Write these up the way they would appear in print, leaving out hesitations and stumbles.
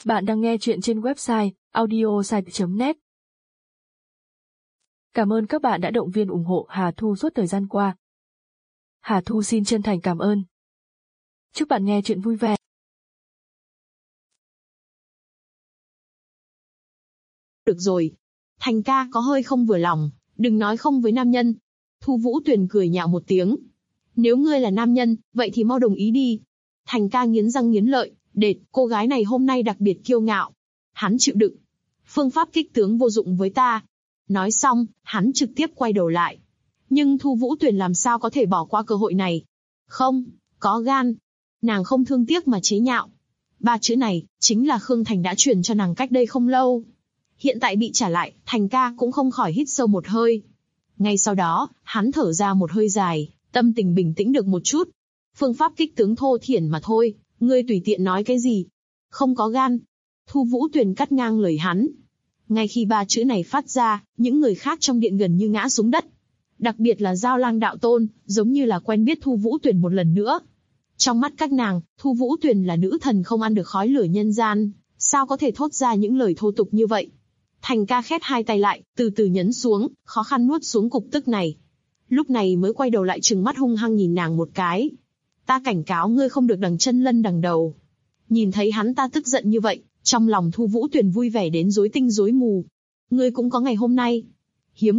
Bạn đang nghe chuyện trên website audiosite.net. Cảm ơn các bạn đã động viên ủng hộ Hà Thu suốt thời gian qua. Hà Thu xin chân thành cảm ơn. Chúc bạn nghe chuyện vui vẻ. Được rồi. Thành ca có hơi không vừa lòng, đừng nói không với nam nhân. Thu Vũ Tuyền cười nhạo một tiếng. Nếu ngươi là nam nhân, vậy thì mau đồng ý đi. Thành ca nghiến răng nghiến lợi, đệt, cô gái này hôm nay đặc biệt kiêu ngạo. Hắn chịu đựng. Phương pháp kích tướng vô dụng với ta. Nói xong, hắn trực tiếp quay đầu lại. Nhưng Thu Vũ Tuyền làm sao có thể bỏ qua cơ hội này? Không, có gan. Nàng không thương tiếc mà chế nhạo. Ba chữ này, chính là Khương Thành đã truyền cho nàng cách đây không lâu. Hiện tại bị trả lại, Thành ca cũng không khỏi hít sâu một hơi. Ngay sau đó, hắn thở ra một hơi dài, tâm tình bình tĩnh được một chút. Phương pháp kích tướng thô thiển mà thôi, ngươi tùy tiện nói cái gì. Không có gan. Thu Vũ Tuyền cắt ngang lời hắn. Ngay khi ba chữ này phát ra, những người khác trong điện gần như ngã xuống đất. Đặc biệt là Giao Lang đạo tôn, giống như là quen biết Thu Vũ Tuyền một lần nữa. Trong mắt các nàng, Thu Vũ Tuyền là nữ thần không ăn được khói lửa nhân gian, sao có thể thốt ra những lời thô tục như vậy. Thành ca khép hai tay lại, từ từ nhấn xuống, khó khăn nuốt xuống cục tức này. Lúc này mới quay đầu lại trừng mắt hung hăng nhìn nàng một cái. Ta cảnh cáo ngươi không được đằng chân lân đằng đầu. Nhìn thấy hắn ta tức giận như vậy, trong lòng Thu Vũ Tuyền vui vẻ đến rối tinh rối mù. Ngươi cũng có ngày hôm nay. Hiếm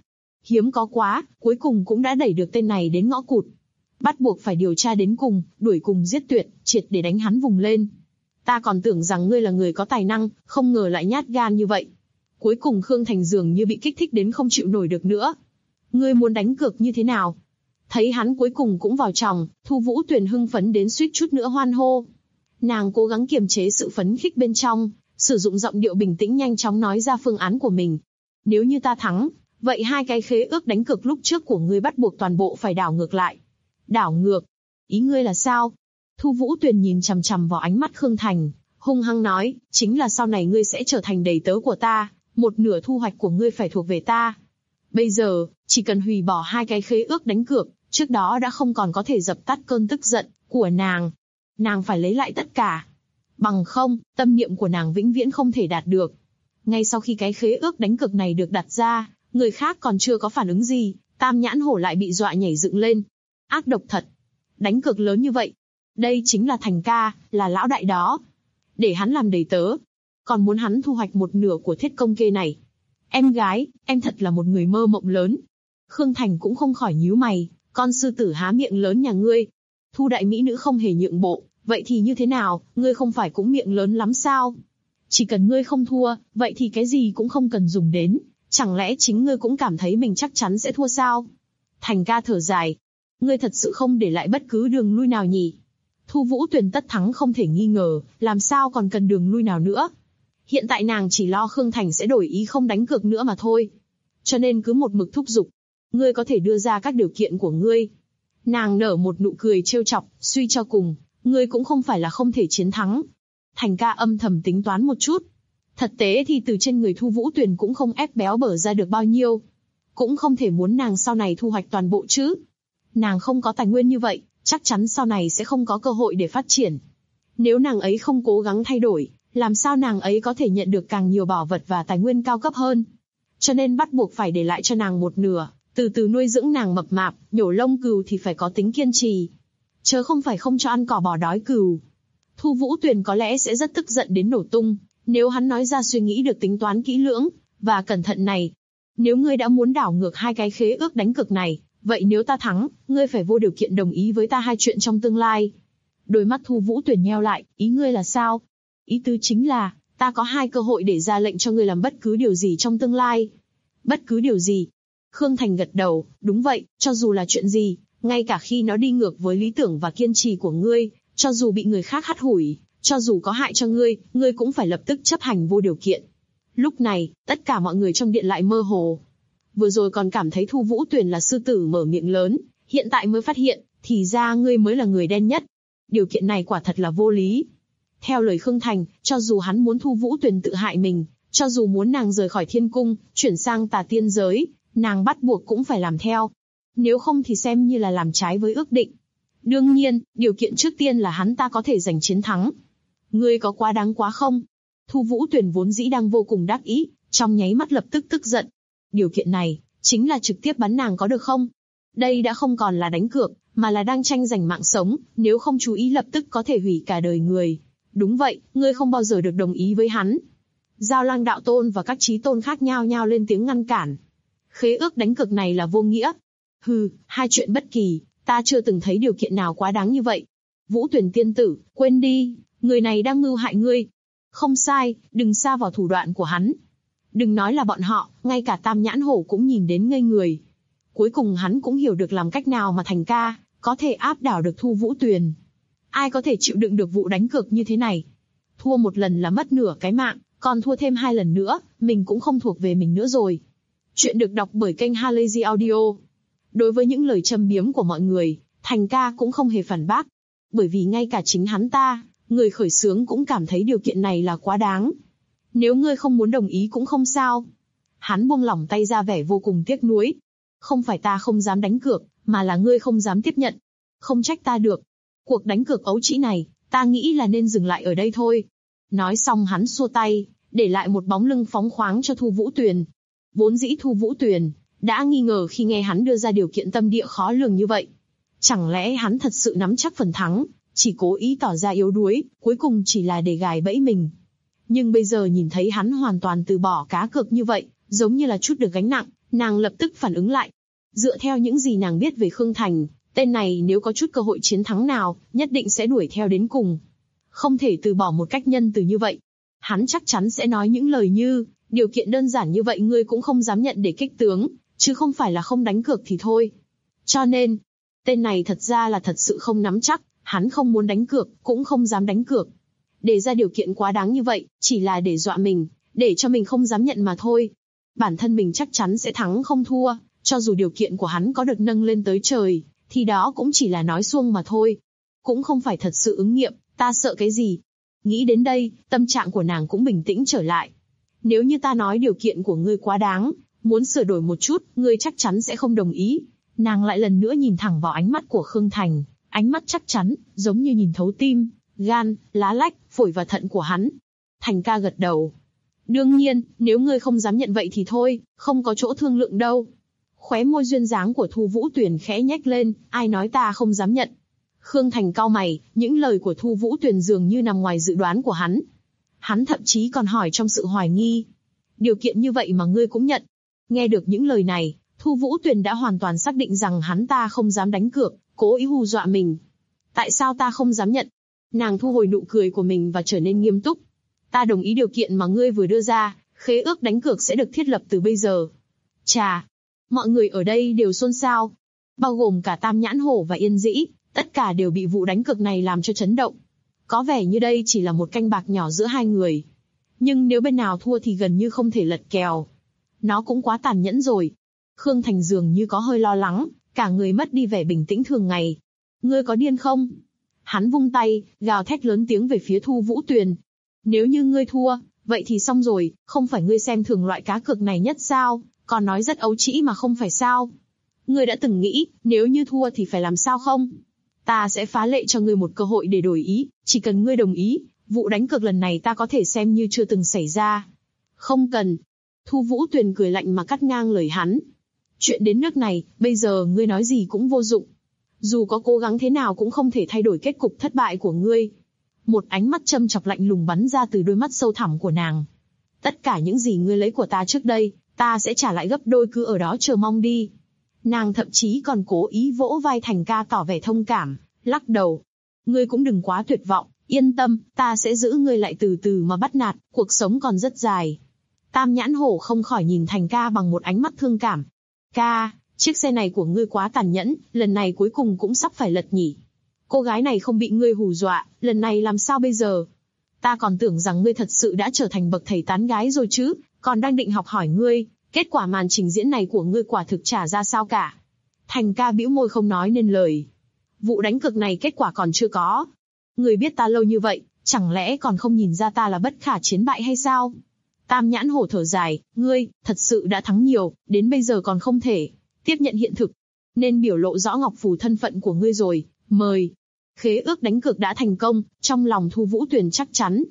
có quá, cuối cùng cũng đã đẩy được tên này đến ngõ cụt. Bắt buộc phải điều tra đến cùng, đuổi cùng giết tuyệt, triệt để đánh hắn vùng lên. Ta còn tưởng rằng ngươi là người có tài năng, không ngờ lại nhát gan như vậy. Cuối cùng Khương Thành dường như bị kích thích đến không chịu nổi được nữa. Ngươi muốn đánh cược như thế nào? Thấy hắn cuối cùng cũng vào chòng, Thu Vũ Tuyền hưng phấn đến suýt chút nữa hoan hô. Nàng cố gắng kiềm chế sự phấn khích bên trong, sử dụng giọng điệu bình tĩnh nhanh chóng nói ra phương án của mình. Nếu như ta thắng, vậy hai cái khế ước đánh cược lúc trước của ngươi bắt buộc toàn bộ phải đảo ngược lại. Đảo ngược? Ý ngươi là sao? Thu Vũ Tuyền nhìn chằm chằm vào ánh mắt Khương Thành, hung hăng nói, chính là sau này ngươi sẽ trở thành đầy tớ của ta, một nửa thu hoạch của ngươi phải thuộc về ta. Bây giờ, chỉ cần hủy bỏ hai cái khế ước đánh cược, trước đó đã không còn có thể dập tắt cơn tức giận của nàng. Nàng phải lấy lại tất cả. Bằng không, tâm niệm của nàng vĩnh viễn không thể đạt được. Ngay sau khi cái khế ước đánh cược này được đặt ra, người khác còn chưa có phản ứng gì, Tam Nhãn Hổ lại bị dọa nhảy dựng lên. Ác độc thật. Đánh cược lớn như vậy. Đây chính là Thành ca, là lão đại đó. Để hắn làm đầy tớ. Còn muốn hắn thu hoạch một nửa của thiết công kê này. Em gái, em thật là một người mơ mộng lớn. Khương Thành cũng không khỏi nhíu mày, con sư tử há miệng lớn nhà ngươi. Thu đại mỹ nữ không hề nhượng bộ, vậy thì như thế nào, ngươi không phải cũng miệng lớn lắm sao? Chỉ cần ngươi không thua, vậy thì cái gì cũng không cần dùng đến, chẳng lẽ chính ngươi cũng cảm thấy mình chắc chắn sẽ thua sao? Thành ca thở dài, ngươi thật sự không để lại bất cứ đường lui nào nhỉ? Thu Vũ Tuyền tất thắng không thể nghi ngờ, làm sao còn cần đường lui nào nữa? Hiện tại nàng chỉ lo Khương Thành sẽ đổi ý không đánh cược nữa mà thôi. Cho nên cứ một mực thúc giục. Ngươi có thể đưa ra các điều kiện của ngươi. Nàng nở một nụ cười trêu chọc, suy cho cùng, ngươi cũng không phải là không thể chiến thắng. Thành ca âm thầm tính toán một chút. Thật tế thì từ trên người Thu Vũ Tuyền cũng không ép béo bở ra được bao nhiêu. Cũng không thể muốn nàng sau này thu hoạch toàn bộ chứ. Nàng không có tài nguyên như vậy, chắc chắn sau này sẽ không có cơ hội để phát triển. Nếu nàng ấy không cố gắng thay đổi, làm sao nàng ấy có thể nhận được càng nhiều bảo vật và tài nguyên cao cấp hơn. Cho nên bắt buộc phải để lại cho nàng một nửa, từ từ nuôi dưỡng nàng mập mạp, nhổ lông cừu thì phải có tính kiên trì. Chớ không phải không cho ăn cỏ bỏ đói cừu. Thu Vũ Tuyền có lẽ sẽ rất tức giận đến nổ tung, nếu hắn nói ra suy nghĩ được tính toán kỹ lưỡng, và cẩn thận này. Nếu ngươi đã muốn đảo ngược hai cái khế ước đánh cược này, vậy nếu ta thắng, ngươi phải vô điều kiện đồng ý với ta hai chuyện trong tương lai. Đôi mắt Thu Vũ Tuyền nheo lại, ý ngươi là sao? Ý tứ chính là, ta có hai cơ hội để ra lệnh cho ngươi làm bất cứ điều gì trong tương lai. Bất cứ điều gì? Khương Thành gật đầu, đúng vậy, cho dù là chuyện gì, ngay cả khi nó đi ngược với lý tưởng và kiên trì của ngươi, cho dù bị người khác hắt hủi, cho dù có hại cho ngươi, ngươi cũng phải lập tức chấp hành vô điều kiện. Lúc này, tất cả mọi người trong điện lại mơ hồ. Vừa rồi còn cảm thấy Thu Vũ Tuyền là sư tử mở miệng lớn, hiện tại mới phát hiện, thì ra ngươi mới là người đen nhất. Điều kiện này quả thật là vô lý. Theo lời Khương Thành, cho dù hắn muốn Thu Vũ Tuyền tự hại mình, cho dù muốn nàng rời khỏi thiên cung, chuyển sang tà tiên giới, nàng bắt buộc cũng phải làm theo. Nếu không thì xem như là làm trái với ước định. Đương nhiên, điều kiện trước tiên là hắn ta có thể giành chiến thắng. Ngươi có quá đáng quá không? Thu Vũ Tuyền vốn dĩ đang vô cùng đắc ý, trong nháy mắt lập tức tức giận. Điều kiện này, chính là trực tiếp bắn nàng có được không? Đây đã không còn là đánh cược, mà là đang tranh giành mạng sống, nếu không chú ý lập tức có thể hủy cả đời người. Đúng vậy, ngươi không bao giờ được đồng ý với hắn. Giao Lang đạo tôn và các chí tôn khác nhao nhao lên tiếng ngăn cản. Khế ước đánh cược này là vô nghĩa. Hừ, hai chuyện bất kỳ, ta chưa từng thấy điều kiện nào quá đáng như vậy. Vũ Tuyền tiên tử, quên đi, người này đang mưu hại ngươi. Không sai, đừng sa vào thủ đoạn của hắn. Đừng nói là bọn họ, ngay cả Tam Nhãn Hổ cũng nhìn đến ngây người. Cuối cùng hắn cũng hiểu được làm cách nào mà Thành ca có thể áp đảo được Thu Vũ Tuyền. Ai có thể chịu đựng được vụ đánh cược như thế này? Thua một lần là mất nửa cái mạng, còn thua thêm 2 lần nữa, mình cũng không thuộc về mình nữa rồi. Chuyện được đọc bởi kênh Halazy Audio. Đối với những lời châm biếm của mọi người, Thành ca cũng không hề phản bác. Bởi vì ngay cả chính hắn ta, người khởi xướng cũng cảm thấy điều kiện này là quá đáng. Nếu ngươi không muốn đồng ý cũng không sao. Hắn buông lỏng tay ra vẻ vô cùng tiếc nuối. Không phải ta không dám đánh cược, mà là ngươi không dám tiếp nhận. Không trách ta được. Cuộc đánh cược ấu trĩ này, ta nghĩ là nên dừng lại ở đây thôi. Nói xong hắn xua tay, để lại một bóng lưng phóng khoáng cho Thu Vũ Tuyền. Vốn dĩ Thu Vũ Tuyền đã nghi ngờ khi nghe hắn đưa ra điều kiện tâm địa khó lường như vậy. Chẳng lẽ hắn thật sự nắm chắc phần thắng, chỉ cố ý tỏ ra yếu đuối, cuối cùng chỉ là để gài bẫy mình. Nhưng bây giờ nhìn thấy hắn hoàn toàn từ bỏ cá cược như vậy, giống như là trút được gánh nặng, nàng lập tức phản ứng lại. Dựa theo những gì nàng biết về Khương Thành, tên này nếu có chút cơ hội chiến thắng nào, nhất định sẽ đuổi theo đến cùng. Không thể từ bỏ một cách nhân từ như vậy. Hắn chắc chắn sẽ nói những lời như, điều kiện đơn giản như vậy ngươi cũng không dám nhận để kích tướng, chứ không phải là không đánh cược thì thôi. Cho nên, tên này thật ra là thật sự không nắm chắc, hắn không muốn đánh cược, cũng không dám đánh cược. Đề ra điều kiện quá đáng như vậy, chỉ là để dọa mình, để cho mình không dám nhận mà thôi. Bản thân mình chắc chắn sẽ thắng không thua, cho dù điều kiện của hắn có được nâng lên tới trời, thì đó cũng chỉ là nói suông mà thôi. Cũng không phải thật sự ứng nghiệm, ta sợ cái gì. Nghĩ đến đây, tâm trạng của nàng cũng bình tĩnh trở lại. Nếu như ta nói điều kiện của ngươi quá đáng, muốn sửa đổi một chút, ngươi chắc chắn sẽ không đồng ý. Nàng lại lần nữa nhìn thẳng vào ánh mắt của Khương Thành, ánh mắt chắc chắn, giống như nhìn thấu tim, gan, lá lách, phổi và thận của hắn. Thành ca gật đầu. Đương nhiên, nếu ngươi không dám nhận vậy thì thôi, không có chỗ thương lượng đâu. Khóe môi duyên dáng của Thu Vũ Tuyền khẽ nhếch lên, ai nói ta không dám nhận. Khương Thành cau mày, những lời của Thu Vũ Tuyền dường như nằm ngoài dự đoán của hắn. Hắn thậm chí còn hỏi trong sự hoài nghi. Điều kiện như vậy mà ngươi cũng nhận. Nghe được những lời này, Thu Vũ Tuyền đã hoàn toàn xác định rằng hắn ta không dám đánh cược, cố ý hù dọa mình. Tại sao ta không dám nhận? Nàng thu hồi nụ cười của mình và trở nên nghiêm túc. Ta đồng ý điều kiện mà ngươi vừa đưa ra, khế ước đánh cược sẽ được thiết lập từ bây giờ. Chà! Mọi người ở đây đều xôn xao. Bao gồm cả Tam Nhãn Hổ và Yên Dĩ, tất cả đều bị vụ đánh cược này làm cho chấn động. Có vẻ như đây chỉ là một canh bạc nhỏ giữa hai người. Nhưng nếu bên nào thua thì gần như không thể lật kèo. Nó cũng quá tàn nhẫn rồi. Khương Thành dường như có hơi lo lắng, cả người mất đi vẻ bình tĩnh thường ngày. Ngươi có điên không? Hắn vung tay, gào thét lớn tiếng về phía Thu Vũ Tuyền. Nếu như ngươi thua, vậy thì xong rồi, không phải ngươi xem thường loại cá cược này nhất sao, còn nói rất ấu trĩ mà không phải sao. Ngươi đã từng nghĩ, nếu như thua thì phải làm sao không? Ta sẽ phá lệ cho ngươi một cơ hội để đổi ý, chỉ cần ngươi đồng ý, vụ đánh cược lần này ta có thể xem như chưa từng xảy ra. Không cần. Thu Vũ Tuyền cười lạnh mà cắt ngang lời hắn. Chuyện đến nước này, bây giờ ngươi nói gì cũng vô dụng. Dù có cố gắng thế nào cũng không thể thay đổi kết cục thất bại của ngươi. Một ánh mắt châm chọc lạnh lùng bắn ra từ đôi mắt sâu thẳm của nàng. Tất cả những gì ngươi lấy của ta trước đây, ta sẽ trả lại gấp đôi, cứ ở đó chờ mong đi. Nàng thậm chí còn cố ý vỗ vai Thành ca tỏ vẻ thông cảm, lắc đầu. Ngươi cũng đừng quá tuyệt vọng, yên tâm, ta sẽ giữ ngươi lại từ từ mà bắt nạt, cuộc sống còn rất dài. Tam Nhãn Hổ không khỏi nhìn Thành ca bằng một ánh mắt thương cảm. Ca, chiếc xe này của ngươi quá tàn nhẫn, lần này cuối cùng cũng sắp phải lật nhỉ. Cô gái này không bị ngươi hù dọa, lần này làm sao bây giờ? Ta còn tưởng rằng ngươi thật sự đã trở thành bậc thầy tán gái rồi chứ, còn đang định học hỏi ngươi, kết quả màn trình diễn này của ngươi quả thực chả ra sao cả. Thành ca bĩu môi không nói nên lời. Vụ đánh cược này kết quả còn chưa có. Ngươi biết ta lâu như vậy, chẳng lẽ còn không nhìn ra ta là bất khả chiến bại hay sao? Tam Nhãn Hổ thở dài, ngươi, thật sự đã thắng nhiều, đến bây giờ còn không thể tiếp nhận hiện thực. Nên biểu lộ rõ ngọc phù thân phận của ngươi rồi, mời. Khế ước đánh cược đã thành công, trong lòng Thu Vũ Tuyền chắc chắn.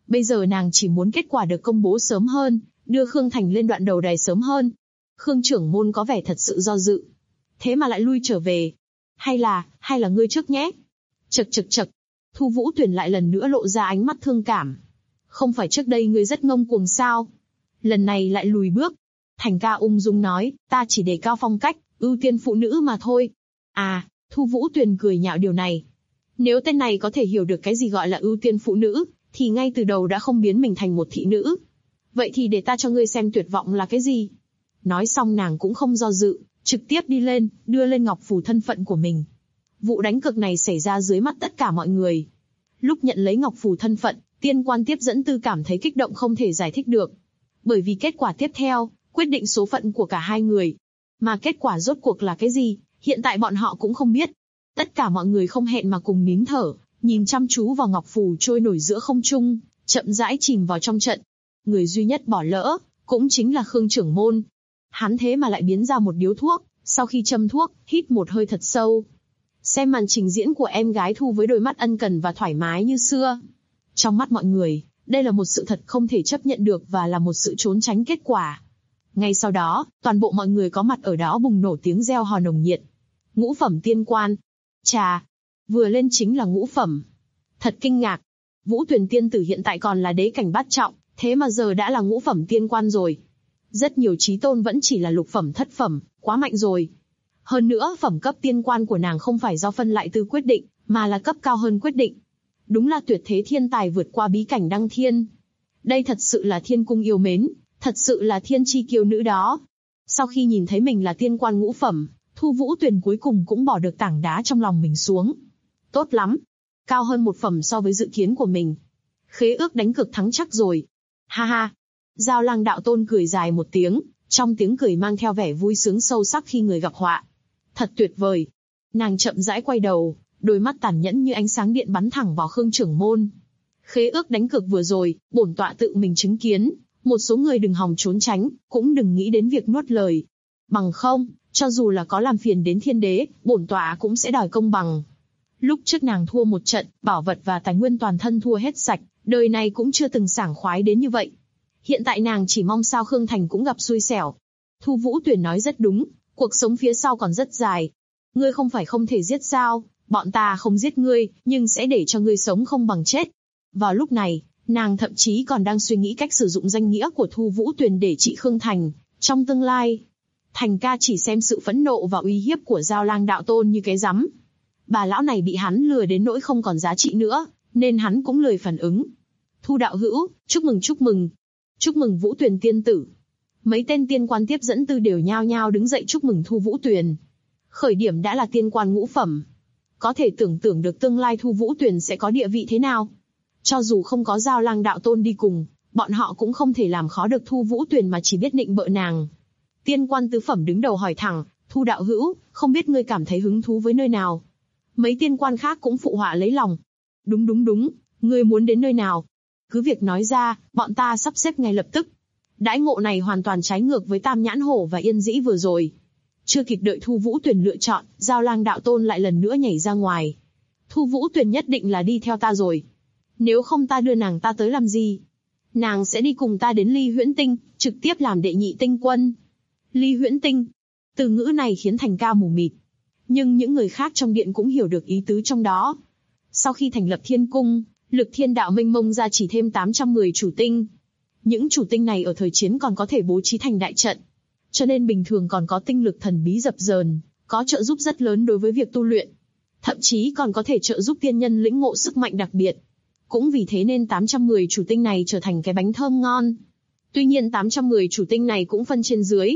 Bây giờ nàng chỉ muốn kết quả được công bố sớm hơn, đưa Khương Thành lên đoạn đầu đài sớm hơn. Khương trưởng môn có vẻ thật sự do dự. Thế mà lại lui trở về. Hay là ngươi trước nhé. Chậc chậc chậc. Thu Vũ Tuyền lại lần nữa lộ ra ánh mắt thương cảm. Không phải trước đây ngươi rất ngông cuồng sao? Lần này lại lùi bước. Thành ca ung dung nói, ta chỉ đề cao phong cách, ưu tiên phụ nữ mà thôi. À, Thu Vũ Tuyền cười nhạo điều này. Nếu tên này có thể hiểu được cái gì gọi là ưu tiên phụ nữ, thì ngay từ đầu đã không biến mình thành một thị nữ. Vậy thì để ta cho ngươi xem tuyệt vọng là cái gì. Nói xong nàng cũng không do dự, trực tiếp đi lên, đưa lên ngọc phù thân phận của mình. Vụ đánh cược này xảy ra dưới mắt tất cả mọi người. Lúc nhận lấy ngọc phù thân phận, tiên quan tiếp dẫn tư cảm thấy kích động không thể giải thích được. Bởi vì kết quả tiếp theo, quyết định số phận của cả hai người. Mà kết quả rốt cuộc là cái gì, hiện tại bọn họ cũng không biết. Tất cả mọi người không hẹn mà cùng nín thở, nhìn chăm chú vào ngọc phù trôi nổi giữa không trung, chậm rãi chìm vào trong trận. Người duy nhất bỏ lỡ, cũng chính là Khương trưởng môn. Hắn thế mà lại biến ra một điếu thuốc, sau khi châm thuốc, hít một hơi thật sâu. Xem màn trình diễn của em gái Thu với đôi mắt ân cần và thoải mái như xưa. Trong mắt mọi người, đây là một sự thật không thể chấp nhận được và là một sự trốn tránh kết quả. Ngay sau đó, toàn bộ mọi người có mặt ở đó bùng nổ tiếng reo hò nồng nhiệt. Ngũ phẩm tiên quan. Chà, vừa lên chính là ngũ phẩm. Thật kinh ngạc. Vũ Tuyền tiên tử hiện tại còn là đế cảnh bát trọng, thế mà giờ đã là ngũ phẩm tiên quan rồi. Rất nhiều chí tôn vẫn chỉ là lục phẩm thất phẩm, quá mạnh rồi. Hơn nữa phẩm cấp tiên quan của nàng không phải do phân lại tư quyết định, mà là cấp cao hơn quyết định. Đúng là tuyệt thế thiên tài vượt qua bí cảnh đăng thiên. Đây thật sự là thiên cung yêu mến, thật sự là thiên chi kiêu nữ đó. Sau khi nhìn thấy mình là tiên quan ngũ phẩm, Thu Vũ Tuyền cuối cùng cũng bỏ được tảng đá trong lòng mình xuống. Tốt lắm, cao hơn một phẩm so với dự kiến của mình. Khế ước đánh cược thắng chắc rồi. Ha ha. Giao Lang đạo tôn cười dài một tiếng, trong tiếng cười mang theo vẻ vui sướng sâu sắc khi người gặp họa. Thật tuyệt vời. Nàng chậm rãi quay đầu, đôi mắt tàn nhẫn như ánh sáng điện bắn thẳng vào Khương trưởng môn. Khế ước đánh cược vừa rồi, bổn tọa tự mình chứng kiến, một số người đừng hòng trốn tránh, cũng đừng nghĩ đến việc nuốt lời. Bằng không, cho dù là có làm phiền đến thiên đế, bổn tọa cũng sẽ đòi công bằng. Lúc trước nàng thua một trận, bảo vật và tài nguyên toàn thân thua hết sạch, đời này cũng chưa từng sảng khoái đến như vậy. Hiện tại nàng chỉ mong sao Khương Thành cũng gặp xui xẻo. Thu Vũ Tuyền nói rất đúng, cuộc sống phía sau còn rất dài. Ngươi không phải không thể giết sao, bọn ta không giết ngươi, nhưng sẽ để cho ngươi sống không bằng chết. Vào lúc này, nàng thậm chí còn đang suy nghĩ cách sử dụng danh nghĩa của Thu Vũ Tuyền để trị Khương Thành, trong tương lai. Thành ca chỉ xem sự phẫn nộ và uy hiếp của Giao Lang đạo tôn như cái rắm. Bà lão này bị hắn lừa đến nỗi không còn giá trị nữa, nên hắn cũng lười phản ứng. Thu đạo hữu, chúc mừng chúc mừng. Chúc mừng Vũ Tuyền tiên tử. Mấy tên tiên quan tiếp dẫn tư đều nhao nhao đứng dậy chúc mừng Thu Vũ Tuyền. Khởi điểm đã là tiên quan ngũ phẩm. Có thể tưởng tượng được tương lai Thu Vũ Tuyền sẽ có địa vị thế nào. Cho dù không có Giao Lang đạo tôn đi cùng, bọn họ cũng không thể làm khó được Thu Vũ Tuyền mà chỉ biết nịnh bợ nàng. Tiên quan tứ phẩm đứng đầu hỏi thẳng, Thu đạo hữu, không biết ngươi cảm thấy hứng thú với nơi nào? Mấy tiên quan khác cũng phụ họa lấy lòng. Đúng, ngươi muốn đến nơi nào? Cứ việc nói ra, bọn ta sắp xếp ngay lập tức. Đãi ngộ này hoàn toàn trái ngược với Tam Nhãn Hổ và Yên Dĩ vừa rồi. Chưa kịp đợi Thu Vũ Tuyền lựa chọn, Giao Lang đạo tôn lại lần nữa nhảy ra ngoài. Thu Vũ Tuyền nhất định là đi theo ta rồi. Nếu không ta đưa nàng ta tới làm gì? Nàng sẽ đi cùng ta đến Ly Huyễn Tinh, trực tiếp làm đệ nhị tinh quân. Ly Huyễn Tinh. Từ ngữ này khiến Thành ca mù mịt. Nhưng những người khác trong điện cũng hiểu được ý tứ trong đó. Sau khi thành lập thiên cung, lực thiên đạo mênh mông ra chỉ thêm 810 chủ tinh. Những chủ tinh này ở thời chiến còn có thể bố trí thành đại trận. Cho nên bình thường còn có tinh lực thần bí dập dờn, có trợ giúp rất lớn đối với việc tu luyện. Thậm chí còn có thể trợ giúp tiên nhân lĩnh ngộ sức mạnh đặc biệt. Cũng vì thế nên 810 chủ tinh này trở thành cái bánh thơm ngon. Tuy nhiên 810 chủ tinh này cũng phân trên dưới.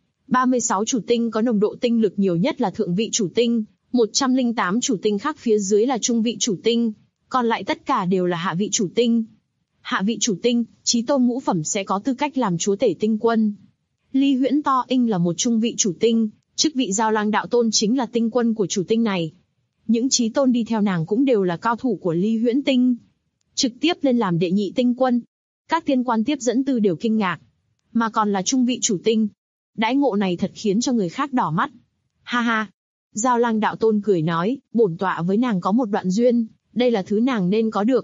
36 chủ tinh có nồng độ tinh lực nhiều nhất là thượng vị chủ tinh, 108 chủ tinh khác phía dưới là trung vị chủ tinh, còn lại tất cả đều là hạ vị chủ tinh. Hạ vị chủ tinh, chí tôn ngũ phẩm sẽ có tư cách làm chúa tể tinh quân. Ly Huyễn To Inh là một trung vị chủ tinh, chức vị Giao Lang đạo tôn chính là tinh quân của chủ tinh này. Những chí tôn đi theo nàng cũng đều là cao thủ của Ly Huyễn Tinh. Trực tiếp lên làm đệ nhị tinh quân. Các tiên quan tiếp dẫn tư đều kinh ngạc. Mà còn là trung vị chủ tinh. Đãi ngộ này thật khiến cho người khác đỏ mắt. Ha ha. Giao Lang đạo tôn cười nói, bổn tọa với nàng có một đoạn duyên, đây là thứ nàng nên có được.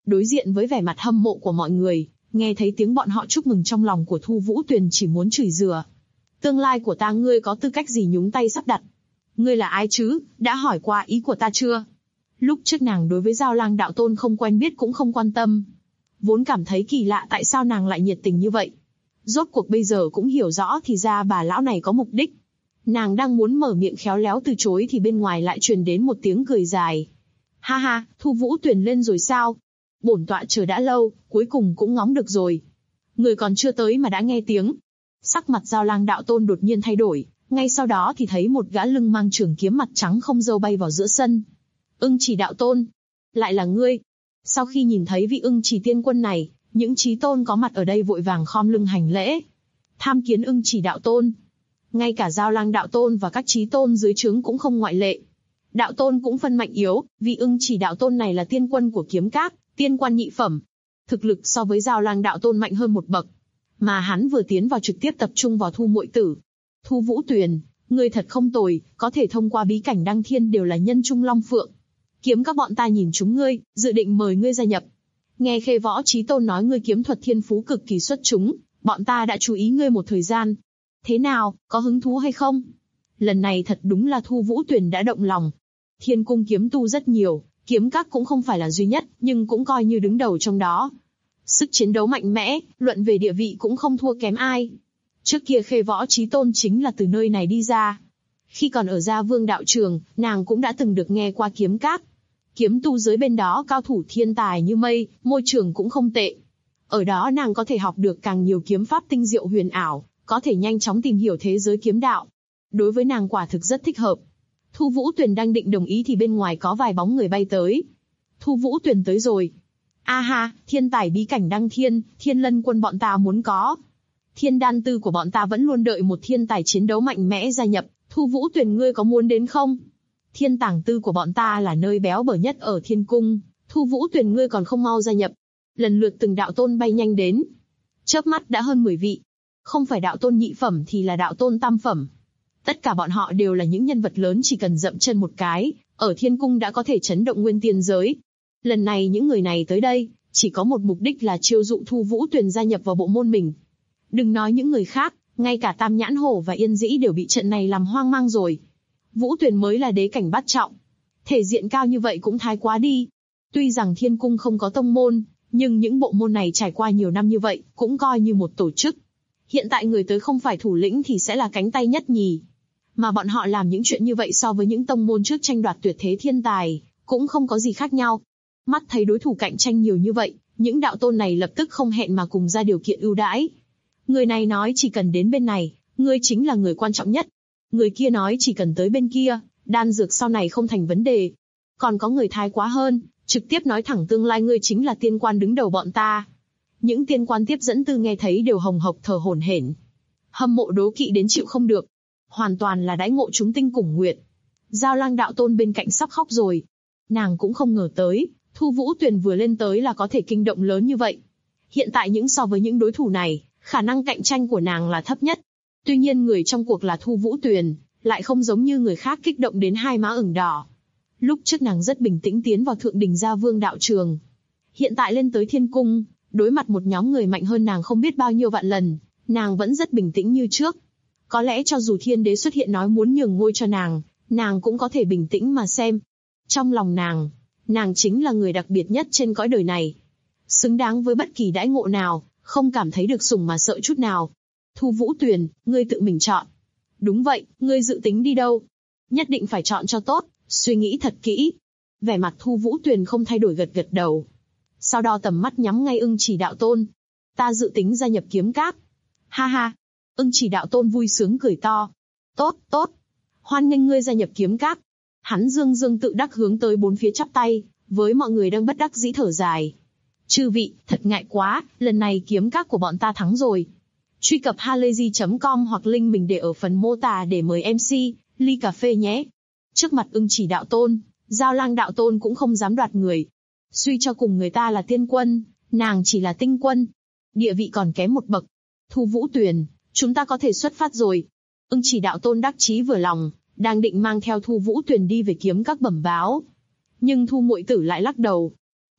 Đối diện với vẻ mặt hâm mộ của mọi người, nghe thấy tiếng bọn họ chúc mừng trong lòng của Thu Vũ Tuyền chỉ muốn chửi rủa. Tương lai của ta ngươi có tư cách gì nhúng tay sắp đặt? Ngươi là ai chứ, đã hỏi qua ý của ta chưa? Lúc trước nàng đối với Giao Lang đạo tôn không quen biết cũng không quan tâm. Vốn cảm thấy kỳ lạ tại sao nàng lại nhiệt tình như vậy. Rốt cuộc bây giờ cũng hiểu rõ thì ra bà lão này có mục đích. Nàng đang muốn mở miệng khéo léo từ chối thì bên ngoài lại truyền đến một tiếng cười dài. Ha ha, Thu Vũ Tuyền lên rồi sao? Bổn tọa chờ đã lâu, cuối cùng cũng ngóng được rồi. Người còn chưa tới mà đã nghe tiếng. Sắc mặt Giao Lang đạo tôn đột nhiên thay đổi, ngay sau đó thì thấy một gã lưng mang trường kiếm mặt trắng không râu bay vào giữa sân. Ưng Chỉ đạo tôn, lại là ngươi. Sau khi nhìn thấy vị Ưng Chỉ tiên quân này, những chí tôn có mặt ở đây vội vàng khom lưng hành lễ. Tham kiến Ưng Chỉ đạo tôn. Ngay cả Giao Lang đạo tôn và các chí tôn dưới trướng cũng không ngoại lệ. Đạo tôn cũng phân mạnh yếu, vị Ưng Chỉ đạo tôn này là tiên quân của kiếm các, tiên quan nhị phẩm. Thực lực so với Giao Lang đạo tôn mạnh hơn một bậc. Mà hắn vừa tiến vào trực tiếp tập trung vào Thu muội tử. Thu Vũ Tuyền, ngươi thật không tồi, có thể thông qua bí cảnh đăng thiên đều là nhân trung long phượng. Kiếm các bọn ta nhìn chúng ngươi, dự định mời ngươi gia nhập. Nghe Khê Võ Chí Tôn nói ngươi kiếm thuật thiên phú cực kỳ xuất chúng, bọn ta đã chú ý ngươi một thời gian. Thế nào, có hứng thú hay không? Lần này thật đúng là Thu Vũ Tuyền đã động lòng. Thiên cung kiếm tu rất nhiều, kiếm các cũng không phải là duy nhất, nhưng cũng coi như đứng đầu trong đó. Sức chiến đấu mạnh mẽ, luận về địa vị cũng không thua kém ai. Trước kia Khê Võ Chí Tôn chính là từ nơi này đi ra. Khi còn ở Gia Vương đạo trường, nàng cũng đã từng được nghe qua kiếm các. Kiếm tu giới bên đó cao thủ thiên tài như mây, môi trường cũng không tệ. Ở đó nàng có thể học được càng nhiều kiếm pháp tinh diệu huyền ảo, có thể nhanh chóng tìm hiểu thế giới kiếm đạo. Đối với nàng quả thực rất thích hợp. Thu Vũ Tuyền đang định đồng ý thì bên ngoài có vài bóng người bay tới. Thu Vũ Tuyền tới rồi. A ha, thiên tài bí cảnh đăng thiên, Thiên Lân quân bọn ta muốn có. Thiên đan tư của bọn ta vẫn luôn đợi một thiên tài chiến đấu mạnh mẽ gia nhập, Thu Vũ Tuyền ngươi có muốn đến không? Thiên tàng tư của bọn ta là nơi béo bở nhất ở thiên cung, Thu Vũ Tuyền ngươi còn không mau gia nhập. Lần lượt từng đạo tôn bay nhanh đến. Chớp mắt đã hơn 10 vị. Không phải đạo tôn nhị phẩm thì là đạo tôn tam phẩm. Tất cả bọn họ đều là những nhân vật lớn chỉ cần dậm chân một cái, ở thiên cung đã có thể chấn động nguyên tiên giới. Lần này những người này tới đây, chỉ có một mục đích là chiêu dụ Thu Vũ Tuyền gia nhập vào bộ môn mình. Đừng nói những người khác, ngay cả Tam Nhãn Hổ và Yên Dĩ đều bị trận này làm hoang mang rồi. Vũ Tuyền mới là đế cảnh bát trọng. Thể diện cao như vậy cũng thái quá đi. Tuy rằng thiên cung không có tông môn, nhưng những bộ môn này trải qua nhiều năm như vậy, cũng coi như một tổ chức. Hiện tại người tới không phải thủ lĩnh thì sẽ là cánh tay nhất nhì. Mà bọn họ làm những chuyện như vậy so với những tông môn trước tranh đoạt tuyệt thế thiên tài, cũng không có gì khác nhau. Mắt thấy đối thủ cạnh tranh nhiều như vậy, những đạo tôn này lập tức không hẹn mà cùng ra điều kiện ưu đãi. Người này nói chỉ cần đến bên này, ngươi chính là người quan trọng nhất. Người kia nói chỉ cần tới bên kia, đan dược sau này không thành vấn đề. Còn có người thái quá hơn, trực tiếp nói thẳng tương lai ngươi chính là tiên quan đứng đầu bọn ta. Những tiên quan tiếp dẫn tư nghe thấy đều hồng hộc thở hổn hển. Hâm mộ đố kỵ đến chịu không được. Hoàn toàn là đãi ngộ chúng tinh cùng nguyệt. Giao Lang đạo tôn bên cạnh sắp khóc rồi. Nàng cũng không ngờ tới, Thu Vũ Tuyền vừa lên tới là có thể kinh động lớn như vậy. Hiện tại so với những đối thủ này, khả năng cạnh tranh của nàng là thấp nhất. Tuy nhiên người trong cuộc là Thu Vũ Tuyền, lại không giống như người khác kích động đến hai má ửng đỏ. Lúc trước nàng rất bình tĩnh tiến vào thượng đình Gia Vương đạo trường. Hiện tại lên tới thiên cung, đối mặt một nhóm người mạnh hơn nàng không biết bao nhiêu vạn lần, nàng vẫn rất bình tĩnh như trước. Có lẽ cho dù thiên đế xuất hiện nói muốn nhường ngôi cho nàng cũng có thể bình tĩnh mà xem. Trong lòng nàng chính là người đặc biệt nhất trên cõi đời này. Xứng đáng với bất kỳ đãi ngộ nào, không cảm thấy được sủng mà sợ chút nào. Thu Vũ Tuyền, ngươi tự mình chọn. Đúng vậy, ngươi dự tính đi đâu? Nhất định phải chọn cho tốt, suy nghĩ thật kỹ. Vẻ mặt Thu Vũ Tuyền không thay đổi, gật đầu. Sau đó tầm mắt nhắm ngay Ưng Chỉ đạo tôn. Ta dự tính gia nhập kiếm các. Ha ha. Ưng Chỉ đạo tôn vui sướng cười to. Tốt, tốt. Hoan nghênh ngươi gia nhập kiếm các. Hắn dương dương tự đắc hướng tới bốn phía chắp tay, với mọi người đang bất đắc dĩ thở dài. Chư vị, thật ngại quá, lần này kiếm các của bọn ta thắng rồi. Truy cập halayzi.com hoặc link mình để ở phần mô tả để mời MC, ly cà phê nhé. Trước mặt Ưng Chỉ đạo tôn, Giao Lang đạo tôn cũng không dám đoạt người. Suy cho cùng người ta là tiên quân, nàng chỉ là tinh quân. Địa vị còn kém một bậc. Thu Vũ Tuyền, chúng ta có thể xuất phát rồi. Ưng Chỉ đạo tôn đắc chí vừa lòng, đang định mang theo Thu Vũ Tuyền đi về kiếm các bẩm báo. Nhưng Thu muội tử lại lắc đầu.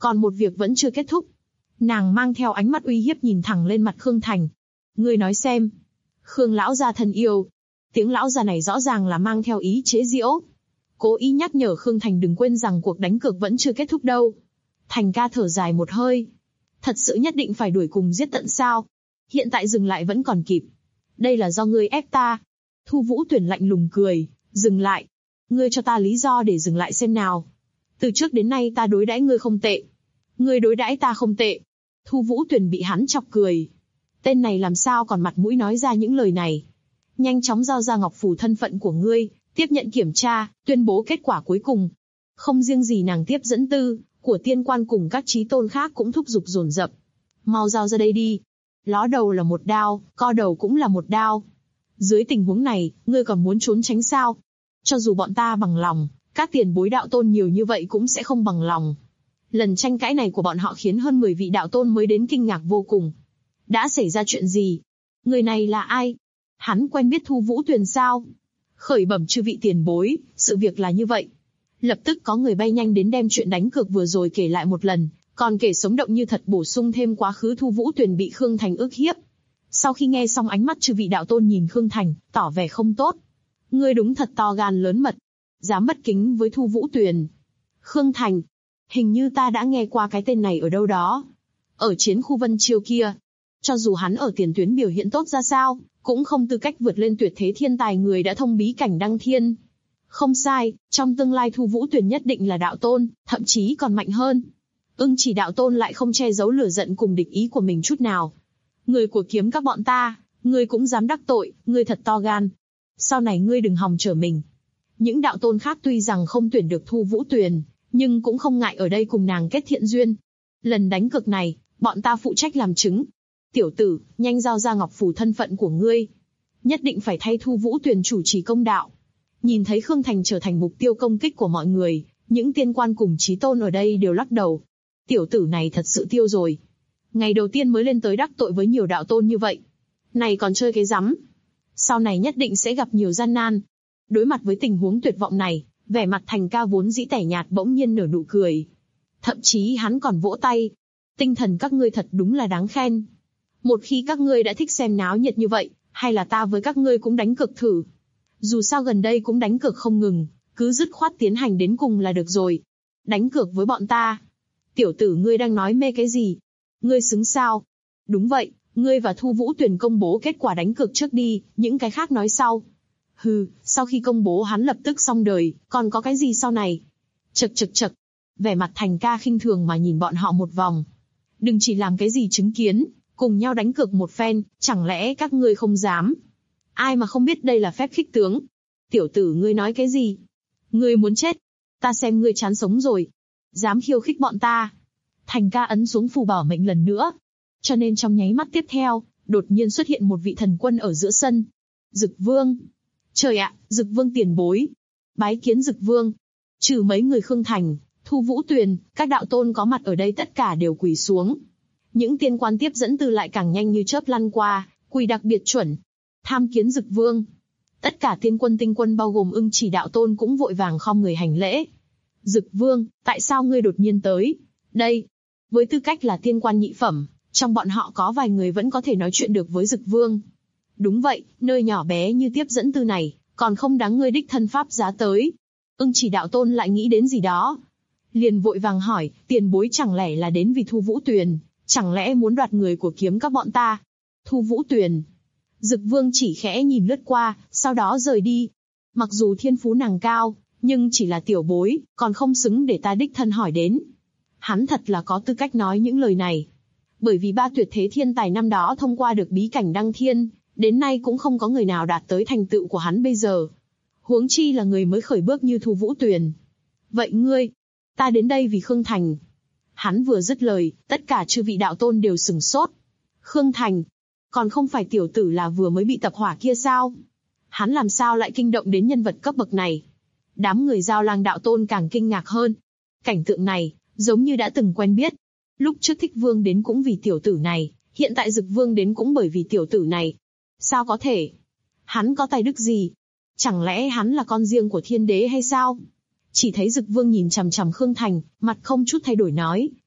Còn một việc vẫn chưa kết thúc. Nàng mang theo ánh mắt uy hiếp nhìn thẳng lên mặt Khương Thành. Ngươi nói xem. Khương lão gia thân yêu. Tiếng lão già này rõ ràng là mang theo ý chế giễu. Cố ý nhắc nhở Khương Thành đừng quên rằng cuộc đánh cược vẫn chưa kết thúc đâu. Thành ca thở dài một hơi. Thật sự nhất định phải đuổi cùng giết tận sao? Hiện tại dừng lại vẫn còn kịp. Đây là do ngươi ép ta. Thu Vũ Tuyển lạnh lùng cười, dừng lại. Ngươi cho ta lý do để dừng lại xem nào. Từ trước đến nay ta đối đãi ngươi không tệ. Ngươi đối đãi ta không tệ. Thu Vũ Tuyển bị hắn chọc cười. Tên này làm sao còn mặt mũi nói ra những lời này. Nhanh chóng giao ra ngọc phù thân phận của ngươi, tiếp nhận kiểm tra, tuyên bố kết quả cuối cùng. Không riêng gì nàng tiếp dẫn tư, của tiên quan cùng các chí tôn khác cũng thúc giục dồn dập. Mau giao ra đây đi. Ló đầu là một đao, co đầu cũng là một đao. Dưới tình huống này, ngươi còn muốn trốn tránh sao? Cho dù bọn ta bằng lòng, các tiền bối đạo tôn nhiều như vậy cũng sẽ không bằng lòng. Lần tranh cãi này của bọn họ khiến hơn 10 vị đạo tôn mới đến kinh ngạc vô cùng. Đã xảy ra chuyện gì? Người này là ai? Hắn quen biết Thu Vũ Tuyền sao? Khởi bẩm chư vị tiền bối, sự việc là như vậy. Lập tức có người bay nhanh đến đem chuyện đánh cược vừa rồi kể lại một lần, còn kể sống động như thật bổ sung thêm quá khứ Thu Vũ Tuyền bị Khương Thành ức hiếp. Sau khi nghe xong ánh mắt chư vị đạo tôn nhìn Khương Thành, tỏ vẻ không tốt. Ngươi đúng thật to gan lớn mật, dám bất kính với Thu Vũ Tuyền. Khương Thành, hình như ta đã nghe qua cái tên này ở đâu đó. Ở chiến khu Vân Chiêu kia, cho dù hắn ở tiền tuyến biểu hiện tốt ra sao, cũng không tư cách vượt lên tuyệt thế thiên tài người đã thông bí cảnh đăng thiên. Không sai, trong tương lai Thu Vũ Tuyền nhất định là đạo tôn, thậm chí còn mạnh hơn. Ưng Chỉ đạo tôn lại không che giấu lửa giận cùng địch ý của mình chút nào. Người của kiếm các bọn ta, ngươi cũng dám đắc tội, ngươi thật to gan. Sau này ngươi đừng hòng trở mình. Những đạo tôn khác tuy rằng không tuyển được Thu Vũ Tuyền, nhưng cũng không ngại ở đây cùng nàng kết thiện duyên. Lần đánh cược này, bọn ta phụ trách làm chứng. Tiểu tử, nhanh giao ra ngọc phù thân phận của ngươi. Nhất định phải thay Thu Vũ Tuyền chủ trì công đạo. Nhìn thấy Khương Thành trở thành mục tiêu công kích của mọi người, những tiên quan cùng chí tôn ở đây đều lắc đầu. Tiểu tử này thật sự tiêu rồi. Ngày đầu tiên mới lên tới đắc tội với nhiều đạo tôn như vậy. Này còn chơi cái rắm. Sau này nhất định sẽ gặp nhiều gian nan. Đối mặt với tình huống tuyệt vọng này, vẻ mặt Thành Ca vốn dĩ tẻ nhạt bỗng nhiên nở nụ cười. Thậm chí hắn còn vỗ tay. Tinh thần các ngươi thật đúng là đáng khen. Một khi các ngươi đã thích xem náo nhiệt như vậy, hay là ta với các ngươi cũng đánh cược thử. Dù sao gần đây cũng đánh cược không ngừng, cứ dứt khoát tiến hành đến cùng là được rồi. Đánh cược với bọn ta. Tiểu tử ngươi đang nói mê cái gì? Ngươi xứng sao? Đúng vậy, ngươi và Thu Vũ Tuyền công bố kết quả đánh cược trước đi, những cái khác nói sau. Hừ, sau khi công bố hắn lập tức xong đời, còn có cái gì sau này? Chậc chậc chậc. Vẻ mặt Thành Ca khinh thường mà nhìn bọn họ một vòng. Đừng chỉ làm cái gì chứng kiến, cùng nhau đánh cược một phen, chẳng lẽ các ngươi không dám? Ai mà không biết đây là phép khích tướng? Tiểu tử ngươi nói cái gì? Ngươi muốn chết? Ta xem ngươi chán sống rồi. Dám khiêu khích bọn ta? Thành Ca ấn xuống phù bảo mệnh lần nữa. Cho nên trong nháy mắt tiếp theo, đột nhiên xuất hiện một vị thần quân ở giữa sân. Dực Vương. Trời ạ, Dực Vương tiền bối. Bái kiến Dực Vương. Trừ mấy người Khương Thành, Thu Vũ Tuyền, các đạo tôn có mặt ở đây tất cả đều quỳ xuống. Những tiên quan tiếp dẫn tư lại càng nhanh như chớp lăn qua, quỳ đặc biệt chuẩn. Tham kiến Dực Vương. Tất cả tiên quân tinh quân bao gồm Ưng Chỉ đạo tôn cũng vội vàng khom người hành lễ. Dực Vương, tại sao ngươi đột nhiên tới? Đây, với tư cách là tiên quan nhị phẩm, trong bọn họ có vài người vẫn có thể nói chuyện được với Dực Vương. Đúng vậy, nơi nhỏ bé như tiếp dẫn tư này, còn không đáng ngươi đích thân pháp giá tới. Ưng Chỉ đạo tôn lại nghĩ đến gì đó. Liền vội vàng hỏi, tiền bối chẳng lẽ là đến vì Thu Vũ Tuyền, chẳng lẽ muốn đoạt người của kiếm các bọn ta? Thu Vũ Tuyền. Dực Vương chỉ khẽ nhìn lướt qua, sau đó rời đi. Mặc dù thiên phú nàng cao, nhưng chỉ là tiểu bối, còn không xứng để ta đích thân hỏi đến. Hắn thật là có tư cách nói những lời này. Bởi vì ba tuyệt thế thiên tài năm đó thông qua được bí cảnh đăng thiên, đến nay cũng không có người nào đạt tới thành tựu của hắn bây giờ. Huống chi là người mới khởi bước như Thu Vũ Tuyền. Vậy ngươi, ta đến đây vì Khương Thành. Hắn vừa dứt lời, tất cả chư vị đạo tôn đều sửng sốt. Khương Thành, còn không phải tiểu tử là vừa mới bị tập hỏa kia sao? Hắn làm sao lại kinh động đến nhân vật cấp bậc này? Đám người Giao Lang đạo tôn càng kinh ngạc hơn. Cảnh tượng này, giống như đã từng quen biết. Lúc trước Thích Vương đến cũng vì tiểu tử này, hiện tại Dực Vương đến cũng bởi vì tiểu tử này. Sao có thể? Hắn có tài đức gì? Chẳng lẽ hắn là con riêng của thiên đế hay sao? Chỉ thấy Dực Vương nhìn chằm chằm Khương Thành, mặt không chút thay đổi nói,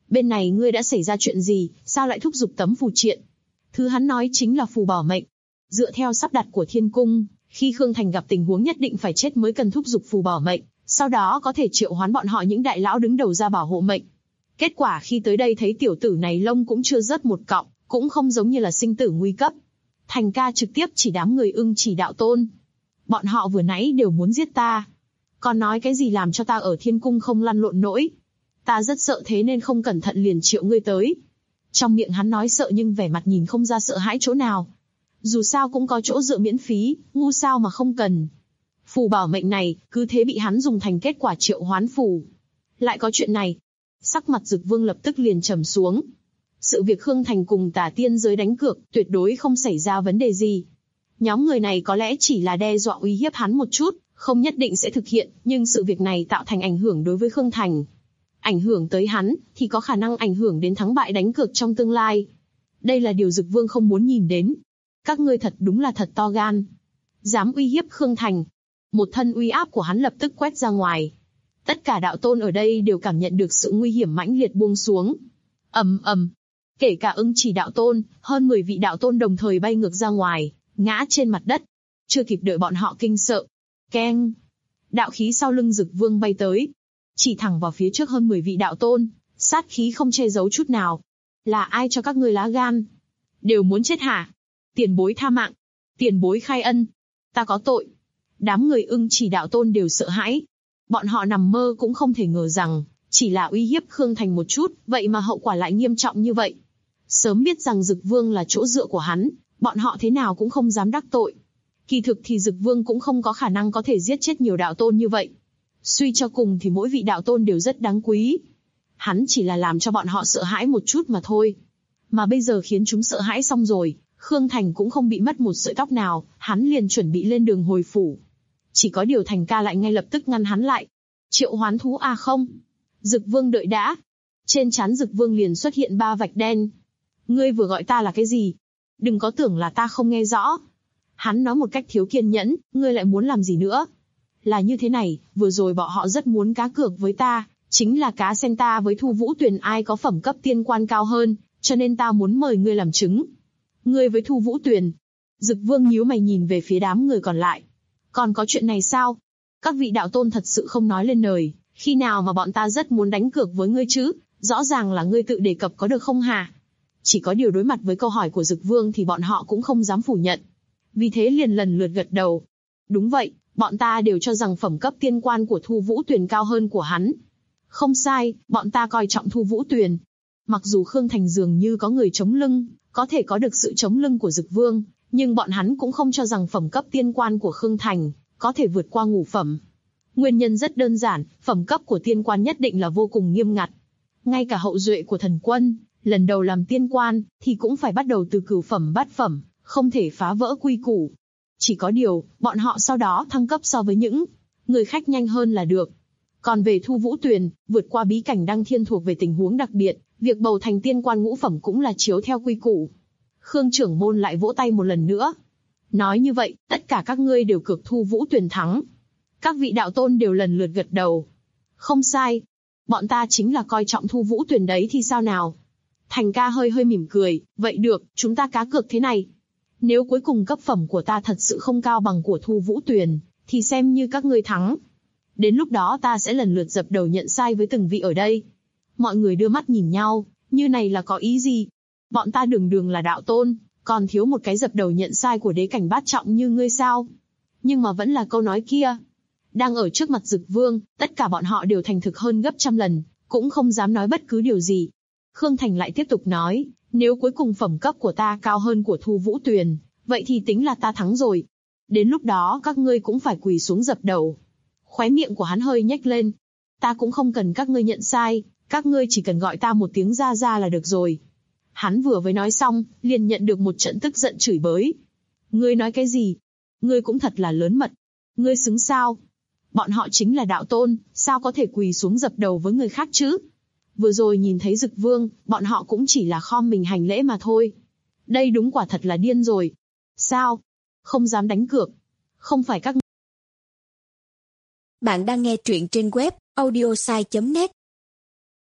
Bên này ngươi đã xảy ra chuyện gì, sao lại thúc giục tấm phù triện? Thứ hắn nói chính là phù bảo mệnh. Dựa theo sắp đặt của thiên cung, khi Khương Thành gặp tình huống nhất định phải chết mới cần thúc giục phù bảo mệnh, sau đó có thể triệu hoán bọn họ những đại lão đứng đầu ra bảo hộ mệnh. Kết quả khi tới đây thấy tiểu tử này lông cũng chưa rớt một cọng, cũng không giống như là sinh tử nguy cấp. Thành ca trực tiếp chỉ đám người Ưng Chỉ đạo tôn. Bọn họ vừa nãy đều muốn giết ta. Còn nói cái gì làm cho ta ở thiên cung không lăn lộn nổi. Ta rất sợ thế nên không cẩn thận liền triệu ngươi tới. Trong miệng hắn nói sợ nhưng vẻ mặt nhìn không ra sợ hãi chỗ nào. Dù sao cũng có chỗ dựa miễn phí, ngu sao mà không cần. Phù bảo mệnh này, cứ thế bị hắn dùng thành kết quả triệu hoán phù. Lại có chuyện này. Sắc mặt Dực Vương lập tức liền trầm xuống. Sự việc Khương Thành cùng Tả Tiên Giới đánh cược, tuyệt đối không xảy ra vấn đề gì. Nhóm người này có lẽ chỉ là đe dọa uy hiếp hắn một chút, không nhất định sẽ thực hiện, nhưng sự việc này tạo thành ảnh hưởng đối với Khương Thành. Ảnh hưởng tới hắn, thì có khả năng ảnh hưởng đến thắng bại đánh cược trong tương lai. Đây là điều Dực Vương không muốn nhìn đến. Các ngươi thật đúng là thật to gan. Dám uy hiếp Khương Thành. Một thân uy áp của hắn lập tức quét ra ngoài. Tất cả đạo tôn ở đây đều cảm nhận được sự nguy hiểm mãnh liệt buông xuống. Ầm ầm. Kể cả Ưng Chỉ đạo tôn, hơn 10 vị đạo tôn đồng thời bay ngược ra ngoài, ngã trên mặt đất. Chưa kịp đợi bọn họ kinh sợ. Keng. Đạo khí sau lưng Dực Vương bay tới. Chỉ thẳng vào phía trước hơn 10 vị đạo tôn, sát khí không che giấu chút nào. Là ai cho các ngươi lá gan? Đều muốn chết hả? Tiền bối tha mạng. Tiền bối khai ân. Ta có tội. Đám người Ưng Chỉ đạo tôn đều sợ hãi. Bọn họ nằm mơ cũng không thể ngờ rằng, chỉ là uy hiếp Khương Thành một chút, vậy mà hậu quả lại nghiêm trọng như vậy. Sớm biết rằng Dực Vương là chỗ dựa của hắn, bọn họ thế nào cũng không dám đắc tội. Kỳ thực thì Dực Vương cũng không có khả năng có thể giết chết nhiều đạo tôn như vậy. Suy cho cùng thì mỗi vị đạo tôn đều rất đáng quý. Hắn chỉ là làm cho bọn họ sợ hãi một chút mà thôi. Mà bây giờ khiến chúng sợ hãi xong rồi, Khương Thành cũng không bị mất một sợi tóc nào, hắn liền chuẩn bị lên đường hồi phủ. Chỉ có điều Thành ca lại ngay lập tức ngăn hắn lại. Triệu hoán thú à không? Dực Vương đợi đã. Trên trán Dực Vương liền xuất hiện 3 vạch đen. Ngươi vừa gọi ta là cái gì? Đừng có tưởng là ta không nghe rõ. Hắn nói một cách thiếu kiên nhẫn, ngươi lại muốn làm gì nữa? Là như thế này, vừa rồi bọn họ rất muốn cá cược với ta, chính là cá sen ta với Thu Vũ Tuyền ai có phẩm cấp tiên quan cao hơn, cho nên ta muốn mời ngươi làm chứng. Ngươi với Thu Vũ Tuyền. Dực Vương nhíu mày nhìn về phía đám người còn lại. Còn có chuyện này sao? Các vị đạo tôn thật sự không nói lên lời, khi nào mà bọn ta rất muốn đánh cược với ngươi chứ, rõ ràng là ngươi tự đề cập có được không hả? Chỉ có điều đối mặt với câu hỏi của Dực Vương thì bọn họ cũng không dám phủ nhận. Vì thế liền lần lượt gật đầu. Đúng vậy, bọn ta đều cho rằng phẩm cấp tiên quan của Thu Vũ Tuyền cao hơn của hắn. Không sai, bọn ta coi trọng Thu Vũ Tuyền. Mặc dù Khương Thành dường như có người chống lưng, có thể có được sự chống lưng của Dực Vương, nhưng bọn hắn cũng không cho rằng phẩm cấp tiên quan của Khương Thành có thể vượt qua ngũ phẩm. Nguyên nhân rất đơn giản, phẩm cấp của tiên quan nhất định là vô cùng nghiêm ngặt. Ngay cả hậu duệ của thần quân, lần đầu làm tiên quan, thì cũng phải bắt đầu từ cửu phẩm bát phẩm, không thể phá vỡ quy củ. Chỉ có điều, bọn họ sau đó thăng cấp so với những người khách nhanh hơn là được. Còn về Thu Vũ Tuyền, vượt qua bí cảnh đăng thiên thuộc về tình huống đặc biệt, việc bầu thành tiên quan ngũ phẩm cũng là chiếu theo quy củ. Khương trưởng môn lại vỗ tay một lần nữa. Nói như vậy, tất cả các ngươi đều cược Thu Vũ Tuyền thắng. Các vị đạo tôn đều lần lượt gật đầu. Không sai. Bọn ta chính là coi trọng Thu Vũ Tuyền đấy thì sao nào? Thành ca hơi hơi mỉm cười. Vậy được, chúng ta cá cược thế này. Nếu cuối cùng cấp phẩm của ta thật sự không cao bằng của Thu Vũ Tuyền, thì xem như các ngươi thắng. Đến lúc đó ta sẽ lần lượt dập đầu nhận sai với từng vị ở đây. Mọi người đưa mắt nhìn nhau, như này là có ý gì? Bọn ta đường đường là đạo tôn, còn thiếu một cái dập đầu nhận sai của đế cảnh bát trọng như ngươi sao? Nhưng mà vẫn là câu nói kia. Đang ở trước mặt Dực Vương, tất cả bọn họ đều thành thực hơn gấp trăm lần, cũng không dám nói bất cứ điều gì. Khương Thành lại tiếp tục nói, nếu cuối cùng phẩm cấp của ta cao hơn của Thu Vũ Tuyền, vậy thì tính là ta thắng rồi. Đến lúc đó các ngươi cũng phải quỳ xuống dập đầu. Khóe miệng của hắn hơi nhếch lên. Ta cũng không cần các ngươi nhận sai, các ngươi chỉ cần gọi ta một tiếng ra ra là được rồi. Hắn vừa mới nói xong, liền nhận được một trận tức giận chửi bới. Ngươi nói cái gì? Ngươi cũng thật là lớn mật. Ngươi xứng sao? Bọn họ chính là đạo tôn, sao có thể quỳ xuống dập đầu với người khác chứ? Vừa rồi nhìn thấy Dực Vương, bọn họ cũng chỉ là khom mình hành lễ mà thôi. Đây đúng quả thật là điên rồi. Sao? Không dám đánh cược. Không phải các... Bạn đang nghe truyện trên web audiosai.net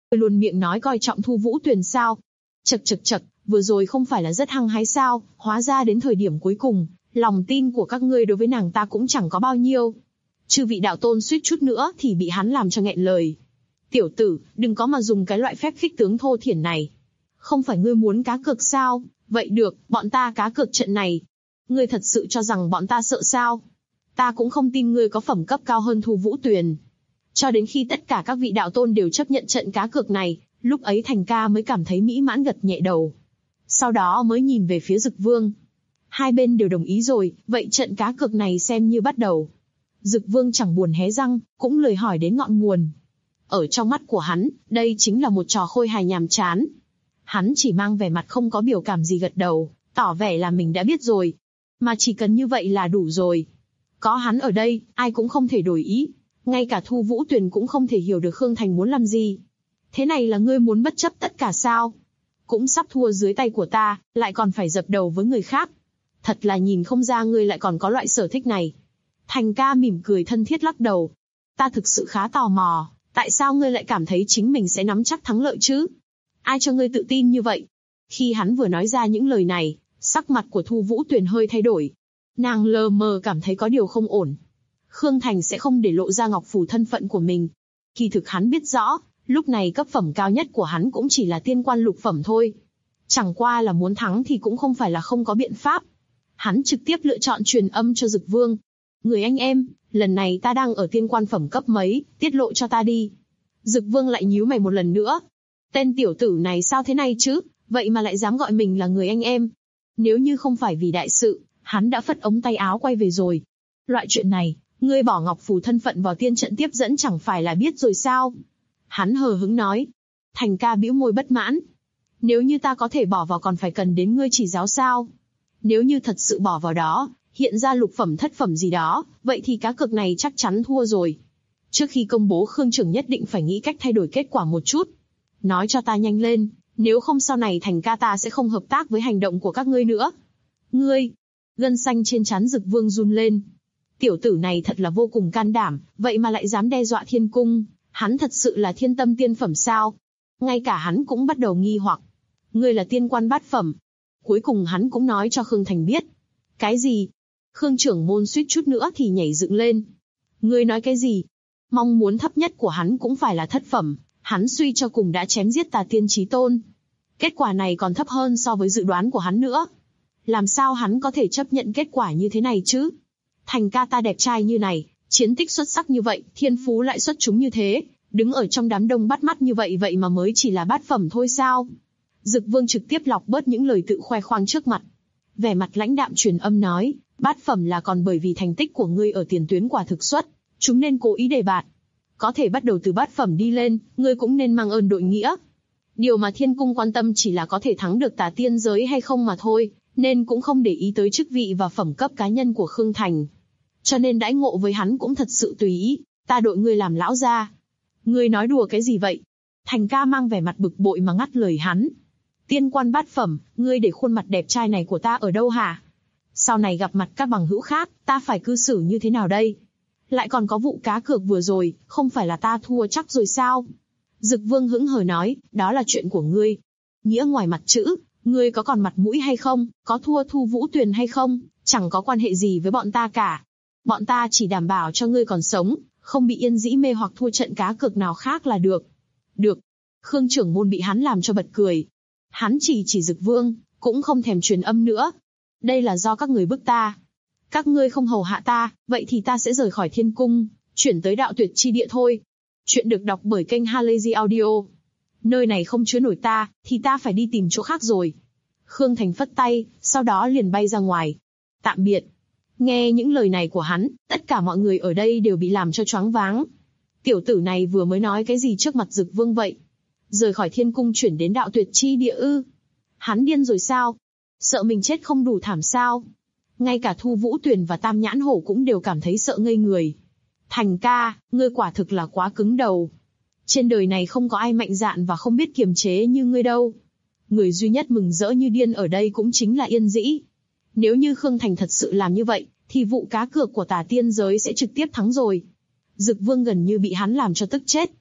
Ngươi luôn miệng nói coi trọng Thu Vũ Tuyền sao? Chậc chậc chậc, vừa rồi không phải là rất hăng hái sao, hóa ra đến thời điểm cuối cùng, lòng tin của các ngươi đối với nàng ta cũng chẳng có bao nhiêu. Chư vị đạo tôn suýt chút nữa thì bị hắn làm cho nghẹn lời. Tiểu tử, đừng có mà dùng cái loại phép khích tướng thô thiển này. Không phải ngươi muốn cá cược sao? Vậy được, bọn ta cá cược trận này. Ngươi thật sự cho rằng bọn ta sợ sao? Ta cũng không tin ngươi có phẩm cấp cao hơn Thu Vũ Tuyền. Cho đến khi tất cả các vị đạo tôn đều chấp nhận trận cá cược này, lúc ấy Thành Ca mới cảm thấy mỹ mãn gật nhẹ đầu. Sau đó mới nhìn về phía Dực Vương. Hai bên đều đồng ý rồi, vậy trận cá cược này xem như bắt đầu. Dực Vương chẳng buồn hé răng, cũng lười hỏi đến ngọn nguồn. Ở trong mắt của hắn, đây chính là một trò khôi hài nhàm chán. Hắn chỉ mang vẻ mặt không có biểu cảm gì gật đầu, tỏ vẻ là mình đã biết rồi. Mà chỉ cần như vậy là đủ rồi. Có hắn ở đây, ai cũng không thể đổi ý. Ngay cả Thu Vũ Tuyền cũng không thể hiểu được Khương Thành muốn làm gì. Thế này là ngươi muốn bất chấp tất cả sao? Cũng sắp thua dưới tay của ta, lại còn phải dập đầu với người khác. Thật là nhìn không ra ngươi lại còn có loại sở thích này. Thành Ca mỉm cười thân thiết lắc đầu. Ta thực sự khá tò mò, tại sao ngươi lại cảm thấy chính mình sẽ nắm chắc thắng lợi chứ? Ai cho ngươi tự tin như vậy? Khi hắn vừa nói ra những lời này, sắc mặt của Thu Vũ Tuyền hơi thay đổi. Nàng lờ mờ cảm thấy có điều không ổn. Khương Thành sẽ không để lộ ra ngọc phù thân phận của mình. Kỳ thực hắn biết rõ, lúc này cấp phẩm cao nhất của hắn cũng chỉ là tiên quan lục phẩm thôi. Chẳng qua là muốn thắng thì cũng không phải là không có biện pháp. Hắn trực tiếp lựa chọn truyền âm cho Dực Vương. Người anh em, lần này ta đang ở tiên quan phẩm cấp mấy, tiết lộ cho ta đi. Dực Vương lại nhíu mày một lần nữa. Tên tiểu tử này sao thế này chứ, vậy mà lại dám gọi mình là người anh em. Nếu như không phải vì đại sự, hắn đã phất ống tay áo quay về rồi. Loại chuyện này, ngươi bỏ ngọc phù thân phận vào tiên trận tiếp dẫn chẳng phải là biết rồi sao? Hắn hờ hững nói. Thành Ca bĩu môi bất mãn. Nếu như ta có thể bỏ vào còn phải cần đến ngươi chỉ giáo sao? Nếu như thật sự bỏ vào đó, hiện ra lục phẩm thất phẩm gì đó, vậy thì cá cược này chắc chắn thua rồi. Trước khi công bố Khương Trưởng nhất định phải nghĩ cách thay đổi kết quả một chút. Nói cho ta nhanh lên, nếu không sau này Thành Ca ta sẽ không hợp tác với hành động của các ngươi nữa. Ngươi! Gân xanh trên trán Dực Vương run lên. Tiểu tử này thật là vô cùng can đảm, vậy mà lại dám đe dọa thiên cung. Hắn thật sự là thiên tâm tiên phẩm sao? Ngay cả hắn cũng bắt đầu nghi hoặc. Ngươi là tiên quan bát phẩm. Cuối cùng hắn cũng nói cho Khương Thành biết. Cái gì? Khương trưởng môn suýt chút nữa thì nhảy dựng lên. Ngươi nói cái gì? Mong muốn thấp nhất của hắn cũng phải là thất phẩm. Hắn suy cho cùng đã chém giết Tà Tiên Chí Tôn. Kết quả này còn thấp hơn so với dự đoán của hắn nữa. Làm sao hắn có thể chấp nhận kết quả như thế này chứ? Thành Ca ta đẹp trai như này, chiến tích xuất sắc như vậy, thiên phú lại xuất chúng như thế, đứng ở trong đám đông bắt mắt như vậy vậy mà mới chỉ là bát phẩm thôi sao? Dực Vương trực tiếp lọc bớt những lời tự khoe khoang trước mặt. Vẻ mặt lãnh đạm truyền âm nói, bát phẩm là còn bởi vì thành tích của ngươi ở tiền tuyến quả thực xuất, chúng nên cố ý đề bạt. Có thể bắt đầu từ bát phẩm đi lên, ngươi cũng nên mang ơn đội nghĩa. Điều mà thiên cung quan tâm chỉ là có thể thắng được Tà Tiên giới hay không mà thôi, nên cũng không để ý tới chức vị và phẩm cấp cá nhân của Khương Thành. Cho nên đãi ngộ với hắn cũng thật sự tùy ý, ta đội ngươi làm lão gia. Ngươi nói đùa cái gì vậy? Thành Ca mang vẻ mặt bực bội mà ngắt lời hắn. Tiên quan bát phẩm, ngươi để khuôn mặt đẹp trai này của ta ở đâu hả? Sau này gặp mặt các bằng hữu khác, ta phải cư xử như thế nào đây? Lại còn có vụ cá cược vừa rồi, không phải là ta thua chắc rồi sao? Dực Vương hững hờ nói, đó là chuyện của ngươi. Nghĩa ngoài mặt chữ, ngươi có còn mặt mũi hay không, có thua Thu Vũ Tuyền hay không, chẳng có quan hệ gì với bọn ta cả. Bọn ta chỉ đảm bảo cho ngươi còn sống, không bị Yên Dĩ mê hoặc thua trận cá cược nào khác là được. Được. Khương trưởng môn bị hắn làm cho bật cười. Hắn chỉ Dực Vương, cũng không thèm truyền âm nữa. Đây là do các người bức ta. Các ngươi không hầu hạ ta, vậy thì ta sẽ rời khỏi thiên cung, chuyển tới đạo tuyệt chi địa thôi. Chuyện được đọc bởi kênh Halazy Audio. Nơi này không chứa nổi ta, thì ta phải đi tìm chỗ khác rồi. Khương Thành phất tay, sau đó liền bay ra ngoài. Tạm biệt. Nghe những lời này của hắn, tất cả mọi người ở đây đều bị làm cho choáng váng. Tiểu tử này vừa mới nói cái gì trước mặt Dực Vương vậy? Rời khỏi thiên cung chuyển đến đạo tuyệt chi địa ư? Hắn điên rồi sao? Sợ mình chết không đủ thảm sao? Ngay cả Thu Vũ Tuyền và Tam Nhãn Hổ cũng đều cảm thấy sợ ngây người. Thành Ca, ngươi quả thực là quá cứng đầu. Trên đời này không có ai mạnh dạn và không biết kiềm chế như ngươi đâu. Người duy nhất mừng rỡ như điên ở đây cũng chính là Yên Dĩ. Nếu như Khương Thành thật sự làm như vậy, thì vụ cá cược của Tà Tiên giới sẽ trực tiếp thắng rồi. Dực Vương gần như bị hắn làm cho tức chết.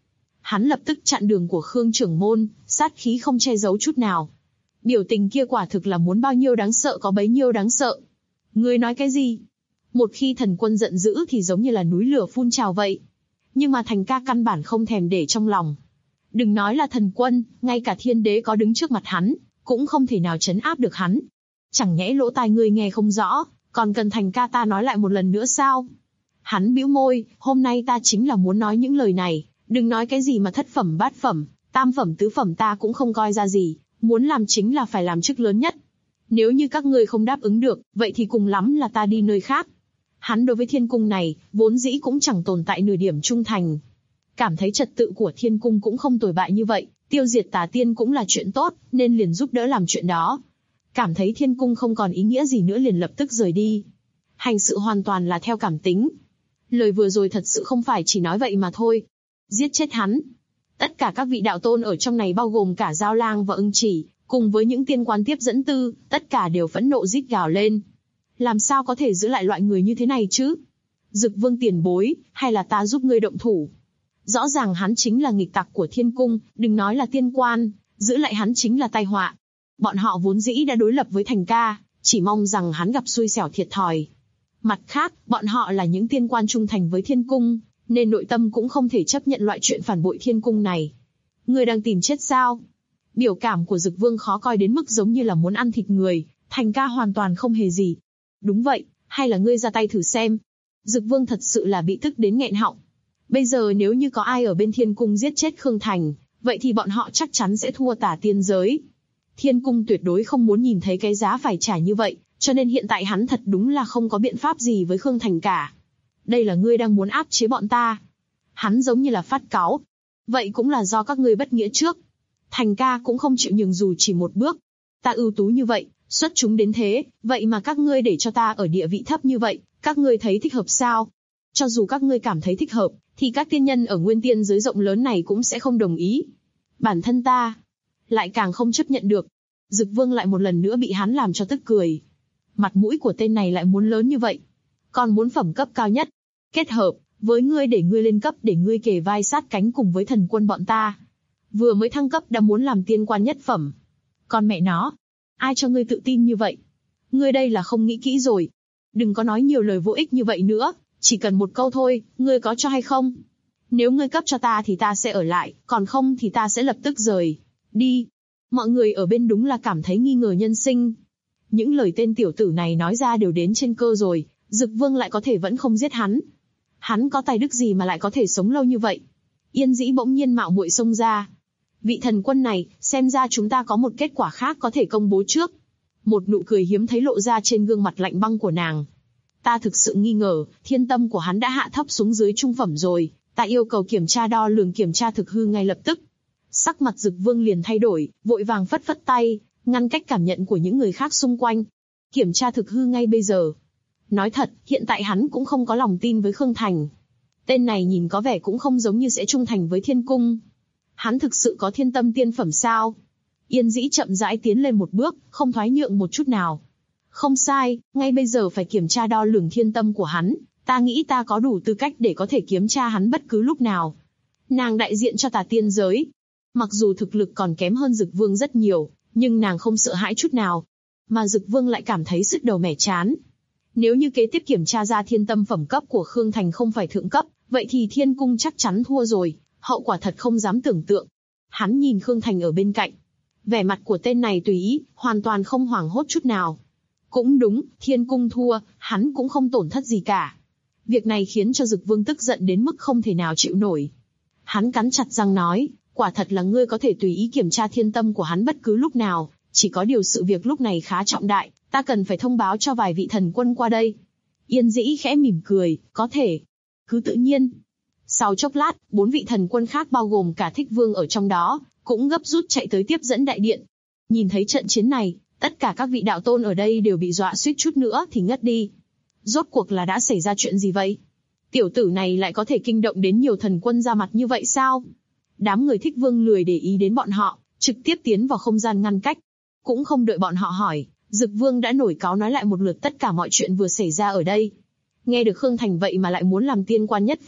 Hắn lập tức chặn đường của Khương trưởng môn, sát khí không che giấu chút nào. Biểu tình kia quả thực là muốn bao nhiêu đáng sợ có bấy nhiêu đáng sợ. Ngươi nói cái gì? Một khi thần quân giận dữ thì giống như là núi lửa phun trào vậy. Nhưng mà Thành ca căn bản không thèm để trong lòng. Đừng nói là thần quân, ngay cả thiên đế có đứng trước mặt hắn, cũng không thể nào trấn áp được hắn. Chẳng nhẽ lỗ tai ngươi nghe không rõ, còn cần Thành ca ta nói lại một lần nữa sao? Hắn bĩu môi, hôm nay ta chính là muốn nói những lời này, đừng nói cái gì mà thất phẩm bát phẩm, tam phẩm tứ phẩm ta cũng không coi ra gì, muốn làm chính là phải làm chức lớn nhất. Nếu như các ngươi không đáp ứng được, vậy thì cùng lắm là ta đi nơi khác. Hắn đối với thiên cung này, vốn dĩ cũng chẳng tồn tại nửa điểm trung thành. Cảm thấy trật tự của thiên cung cũng không tồi bại như vậy, tiêu diệt tà tiên cũng là chuyện tốt, nên liền giúp đỡ làm chuyện đó. Cảm thấy thiên cung không còn ý nghĩa gì nữa liền lập tức rời đi. Hành sự hoàn toàn là theo cảm tính. Lời vừa rồi thật sự không phải chỉ nói vậy mà thôi. Giết chết hắn. Tất cả các vị đạo tôn ở trong này bao gồm cả Giao Lang và Ưng Chỉ, cùng với những tiên quan tiếp dẫn tư, tất cả đều phẫn nộ rít gào lên. Làm sao có thể giữ lại loại người như thế này chứ? Dực Vương tiền bối, hay là ta giúp ngươi động thủ? Rõ ràng hắn chính là nghịch tặc của thiên cung, đừng nói là tiên quan, giữ lại hắn chính là tai họa. Bọn họ vốn dĩ đã đối lập với Thành ca, chỉ mong rằng hắn gặp xui xẻo thiệt thòi. Mặt khác, bọn họ là những tiên quan trung thành với thiên cung, nên nội tâm cũng không thể chấp nhận loại chuyện phản bội thiên cung này. Ngươi đang tìm chết sao? Biểu cảm của Dực Vương khó coi đến mức giống như là muốn ăn thịt người, Thành ca hoàn toàn không hề gì. Đúng vậy, hay là ngươi ra tay thử xem? Dực Vương thật sự là bị tức đến nghẹn họng. Bây giờ nếu như có ai ở bên thiên cung giết chết Khương Thành, vậy thì bọn họ chắc chắn sẽ thua tà tiên giới. Thiên cung tuyệt đối không muốn nhìn thấy cái giá phải trả như vậy, cho nên hiện tại hắn thật đúng là không có biện pháp gì với Khương Thành cả. Đây là ngươi đang muốn áp chế bọn ta. Hắn giống như là phát cáu. Vậy cũng là do các ngươi bất nghĩa trước. Thành ca cũng không chịu nhường dù chỉ một bước. Ta ưu tú như vậy, xuất chúng đến thế, vậy mà các ngươi để cho ta ở địa vị thấp như vậy, các ngươi thấy thích hợp sao? Cho dù các ngươi cảm thấy thích hợp, thì các tiên nhân ở nguyên tiên giới rộng lớn này cũng sẽ không đồng ý. Bản thân ta lại càng không chấp nhận được. Dực Vương lại một lần nữa bị hắn làm cho tức cười. Mặt mũi của tên này lại muốn lớn như vậy, còn muốn phẩm cấp cao nhất, kết hợp với ngươi để ngươi lên cấp để ngươi kề vai sát cánh cùng với thần quân bọn ta. Vừa mới thăng cấp đã muốn làm tiên quan nhất phẩm. Con mẹ nó, ai cho ngươi tự tin như vậy? Ngươi đây là không nghĩ kỹ rồi. Đừng có nói nhiều lời vô ích như vậy nữa, chỉ cần một câu thôi, ngươi có cho hay không? Nếu ngươi cấp cho ta thì ta sẽ ở lại, còn không thì ta sẽ lập tức rời đi. Mọi người ở bên đúng là cảm thấy nghi ngờ nhân sinh. Những lời tên tiểu tử này nói ra đều đến trên cơ rồi, Dực Vương lại có thể vẫn không giết hắn. Hắn có tài đức gì mà lại có thể sống lâu như vậy? Yên Dĩ bỗng nhiên mạo muội xông ra. Vị thần quân này, xem ra chúng ta có một kết quả khác có thể công bố trước. Một nụ cười hiếm thấy lộ ra trên gương mặt lạnh băng của nàng. Ta thực sự nghi ngờ, thiên tâm của hắn đã hạ thấp xuống dưới trung phẩm rồi, ta yêu cầu kiểm tra đo lường kiểm tra thực hư ngay lập tức. Sắc mặt Dực Vương liền thay đổi, vội vàng phất phất tay, ngăn cách cảm nhận của những người khác xung quanh. Kiểm tra thực hư ngay bây giờ. Nói thật, hiện tại hắn cũng không có lòng tin với Khương Thành. Tên này nhìn có vẻ cũng không giống như sẽ trung thành với thiên cung. Hắn thực sự có thiên tâm tiên phẩm sao? Yên Dĩ chậm rãi tiến lên một bước, không thoái nhượng một chút nào. Không sai, ngay bây giờ phải kiểm tra đo lường thiên tâm của hắn, ta nghĩ ta có đủ tư cách để có thể kiểm tra hắn bất cứ lúc nào. Nàng đại diện cho tà tiên giới. Mặc dù thực lực còn kém hơn Dực Vương rất nhiều, nhưng nàng không sợ hãi chút nào. Mà Dực Vương lại cảm thấy sứt đầu mẻ chán. Nếu như kế tiếp kiểm tra ra thiên tâm phẩm cấp của Khương Thành không phải thượng cấp, vậy thì thiên cung chắc chắn thua rồi, hậu quả thật không dám tưởng tượng. Hắn nhìn Khương Thành ở bên cạnh. Vẻ mặt của tên này tùy ý, hoàn toàn không hoảng hốt chút nào. Cũng đúng, thiên cung thua, hắn cũng không tổn thất gì cả. Việc này khiến cho Dực Vương tức giận đến mức không thể nào chịu nổi. Hắn cắn chặt răng nói, quả thật là ngươi có thể tùy ý kiểm tra thiên tâm của hắn bất cứ lúc nào, chỉ có điều sự việc lúc này khá trọng đại, ta cần phải thông báo cho vài vị thần quân qua đây. Yên Dĩ khẽ mỉm cười, có thể. Cứ tự nhiên. Sau chốc lát, 4 vị thần quân khác bao gồm cả Thích Vương ở trong đó, cũng gấp rút chạy tới tiếp dẫn đại điện. Nhìn thấy trận chiến này, tất cả các vị đạo tôn ở đây đều bị dọa suýt chút nữa thì ngất đi. Rốt cuộc là đã xảy ra chuyện gì vậy? Tiểu tử này lại có thể kinh động đến nhiều thần quân ra mặt như vậy sao? Đám người Thích Vương lười để ý đến bọn họ, trực tiếp tiến vào không gian ngăn cách. Cũng không đợi bọn họ hỏi, Dực Vương đã nổi cáu nói lại một lượt tất cả mọi chuyện vừa xảy ra ở đây. Nghe được Khương Thành vậy mà lại muốn làm tiên quan nhất phẩm,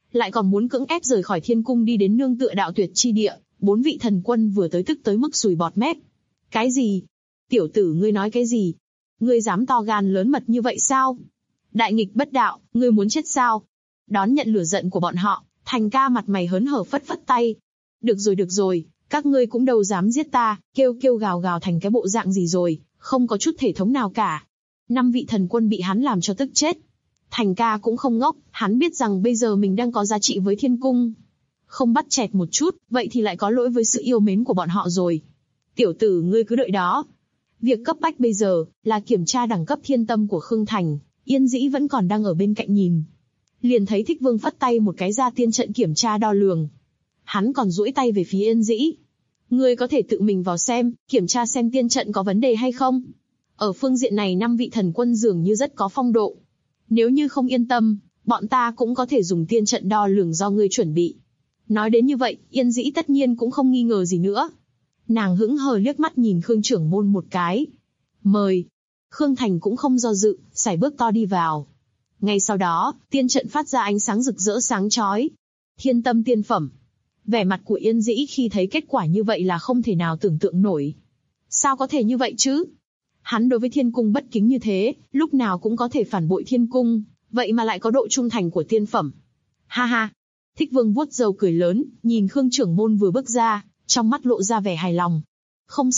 lại còn muốn cưỡng ép rời khỏi thiên cung đi đến nương tựa đạo tuyệt chi địa. 4 vị thần quân vừa tới tức tới mức sùi bọt mép. Cái gì? Tiểu tử ngươi nói cái gì? Ngươi dám to gan lớn mật như vậy sao? Đại nghịch bất đạo, ngươi muốn chết sao? Đón nhận lửa giận của bọn họ, Thành ca mặt mày hớn hở phất phất tay. Được rồi, các ngươi cũng đâu dám giết ta, kêu gào gào thành cái bộ dạng gì rồi, không có chút thể thống nào cả. 5 vị thần quân bị hắn làm cho tức chết. Thành ca cũng không ngốc, hắn biết rằng bây giờ mình đang có giá trị với thiên cung. Không bắt chẹt một chút, vậy thì lại có lỗi với sự yêu mến của bọn họ rồi. Tiểu tử ngươi cứ đợi đó. Việc cấp bách bây giờ, là kiểm tra đẳng cấp thiên tâm của Khương Thành. Yên Dĩ vẫn còn đang ở bên cạnh nhìn. Liền thấy Thích Vương phất tay một cái ra tiên trận kiểm tra đo lường. Hắn còn duỗi tay về phía Yên Dĩ. Ngươi có thể tự mình vào xem, kiểm tra xem tiên trận có vấn đề hay không. Ở phương diện này 5 vị thần quân dường như rất có phong độ. Nếu như không yên tâm, bọn ta cũng có thể dùng tiên trận đo lường do ngươi chuẩn bị. Nói đến như vậy, Yên Dĩ tất nhiên cũng không nghi ngờ gì nữa. Nàng hững hờ liếc mắt nhìn Khương trưởng môn một cái. Mời. Khương Thành cũng không do dự, sải bước to đi vào. Ngay sau đó, tiên trận phát ra ánh sáng rực rỡ sáng chói. Thiên tâm tiên phẩm. Vẻ mặt của Yên Dĩ khi thấy kết quả như vậy là không thể nào tưởng tượng nổi. Sao có thể như vậy chứ? Hắn đối với thiên cung bất kính như thế, lúc nào cũng có thể phản bội thiên cung, vậy mà lại có độ trung thành của tiên phẩm. Ha ha. Thích Vương vuốt râu cười lớn, nhìn Khương trưởng môn vừa bước ra, trong mắt lộ ra vẻ hài lòng. Không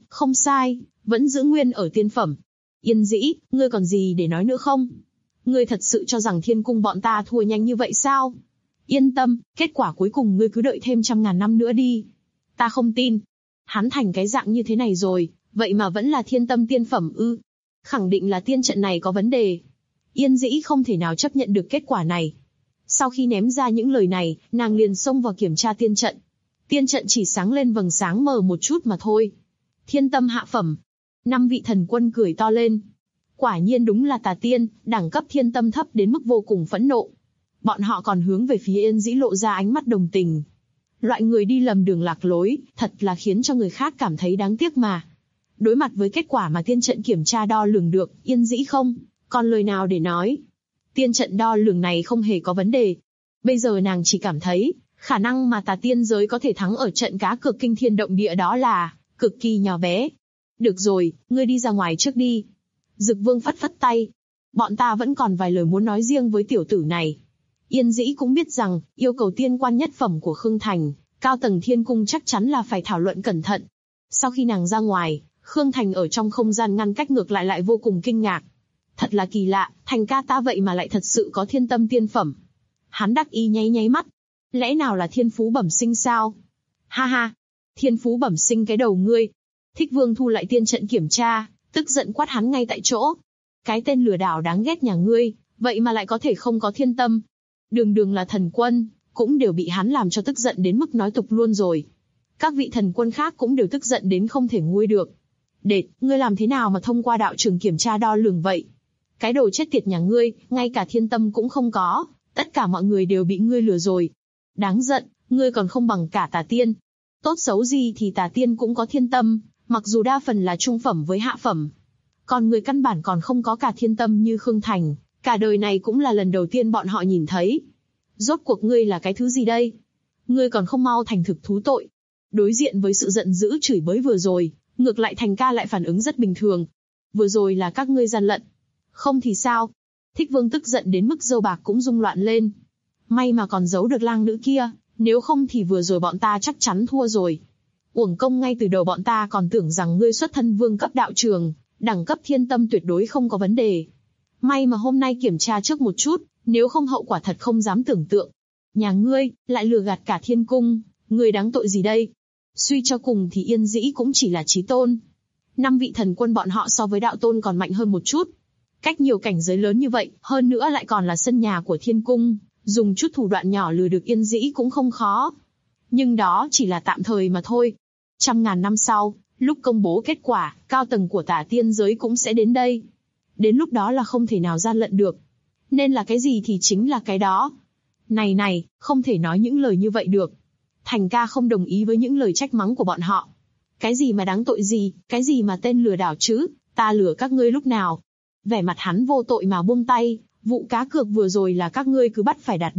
sai, vẫn giữ nguyên ở tiên phẩm. Yên Dĩ, ngươi còn gì để nói nữa không? Ngươi thật sự cho rằng thiên cung bọn ta thua nhanh như vậy sao? Yên tâm, kết quả cuối cùng ngươi cứ đợi thêm 100.000 năm nữa đi. Ta không tin. Hắn thành cái dạng như thế này rồi, vậy mà vẫn là thiên tâm tiên phẩm ư? Khẳng định là tiên trận này có vấn đề. Yên Dĩ không thể nào chấp nhận được kết quả này. Sau khi ném ra những lời này, nàng liền xông vào kiểm tra tiên trận. Tiên trận chỉ sáng lên vầng sáng mờ một chút mà thôi. Thiên tâm hạ phẩm. 5 vị thần quân cười to lên. Quả nhiên đúng là tà tiên, đẳng cấp thiên tâm thấp đến mức vô cùng phẫn nộ. Bọn họ còn hướng về phía Yên Dĩ lộ ra ánh mắt đồng tình. Loại người đi lầm đường lạc lối, thật là khiến cho người khác cảm thấy đáng tiếc mà. Đối mặt với kết quả mà tiên trận kiểm tra đo lường được, Yên Dĩ không còn lời nào để nói. Tiên trận đo lường này không hề có vấn đề. Bây giờ nàng chỉ cảm thấy, khả năng mà tà tiên giới có thể thắng ở trận cá cược kinh thiên động địa đó là cực kỳ nhỏ bé. Được rồi, ngươi đi ra ngoài trước đi. Dực Vương phất phất tay. Bọn ta vẫn còn vài lời muốn nói riêng với tiểu tử này. Yên Dĩ cũng biết rằng, yêu cầu tiên quan nhất phẩm của Khương Thành, cao tầng thiên cung chắc chắn là phải thảo luận cẩn thận. Sau khi nàng ra ngoài, Khương Thành ở trong không gian ngăn cách ngược lại vô cùng kinh ngạc. Thật là kỳ lạ, Thành ca ta vậy mà lại thật sự có thiên tâm tiên phẩm. Hắn đắc ý nháy mắt. Lẽ nào là thiên phú bẩm sinh sao? Ha ha, thiên phú bẩm sinh cái đầu ngươi. Thích Vương thu lại tiên trận kiểm tra, tức giận quát hắn ngay tại chỗ. Cái tên lừa đảo đáng ghét nhà ngươi, vậy mà lại có thể không có thiên tâm. Đường là thần quân, cũng đều bị hắn làm cho tức giận đến mức nói tục luôn rồi. Các vị thần quân khác cũng đều tức giận đến không thể nguôi được. Đệt, ngươi làm thế nào mà thông qua đạo trường kiểm tra đo lường vậy? Cái đồ chết tiệt nhà ngươi, ngay cả thiên tâm cũng không có, tất cả mọi người đều bị ngươi lừa rồi. Đáng giận, ngươi còn không bằng cả tà tiên. Tốt xấu gì thì tà tiên cũng có thiên tâm, mặc dù đa phần là trung phẩm với hạ phẩm. Còn người căn bản còn không có cả thiên tâm như Khương Thành, cả đời này cũng là lần đầu tiên bọn họ nhìn thấy. Rốt cuộc ngươi là cái thứ gì đây? Ngươi còn không mau thành thực thú tội. Đối diện với sự giận dữ chửi bới vừa rồi, ngược lại Thành ca lại phản ứng rất bình thường. Vừa rồi là các ngươi gian lận. Không thì sao? Thích Vương tức giận đến mức râu bạc cũng rung loạn lên. May mà còn giấu được lang nữ kia, nếu không thì vừa rồi bọn ta chắc chắn thua rồi. Uổng công ngay từ đầu bọn ta còn tưởng rằng ngươi xuất thân vương cấp đạo trường, đẳng cấp thiên tâm tuyệt đối không có vấn đề. May mà hôm nay kiểm tra trước một chút, nếu không hậu quả thật không dám tưởng tượng. Nhà ngươi, lại lừa gạt cả thiên cung, ngươi đáng tội gì đây? Suy cho cùng thì Yên Dĩ cũng chỉ là chí tôn. 5 vị thần quân bọn họ so với đạo tôn còn mạnh hơn một chút. Cách nhiều cảnh giới lớn như vậy, hơn nữa lại còn là sân nhà của thiên cung, dùng chút thủ đoạn nhỏ lừa được Yên Dĩ cũng không khó. Nhưng đó chỉ là tạm thời mà thôi. 100.000 năm sau, lúc công bố kết quả, cao tầng của tả tiên giới cũng sẽ đến đây. Đến lúc đó là không thể nào gian lận được. Nên là cái gì thì chính là cái đó. Này, không thể nói những lời như vậy được. Thành ca không đồng ý với những lời trách mắng của bọn họ. Cái gì mà đáng tội gì, cái gì mà tên lừa đảo chứ, ta lừa các ngươi lúc nào? Vẻ mặt hắn vô tội mà buông tay, vụ cá cược vừa rồi là các ngươi cứ bắt phải đạt được,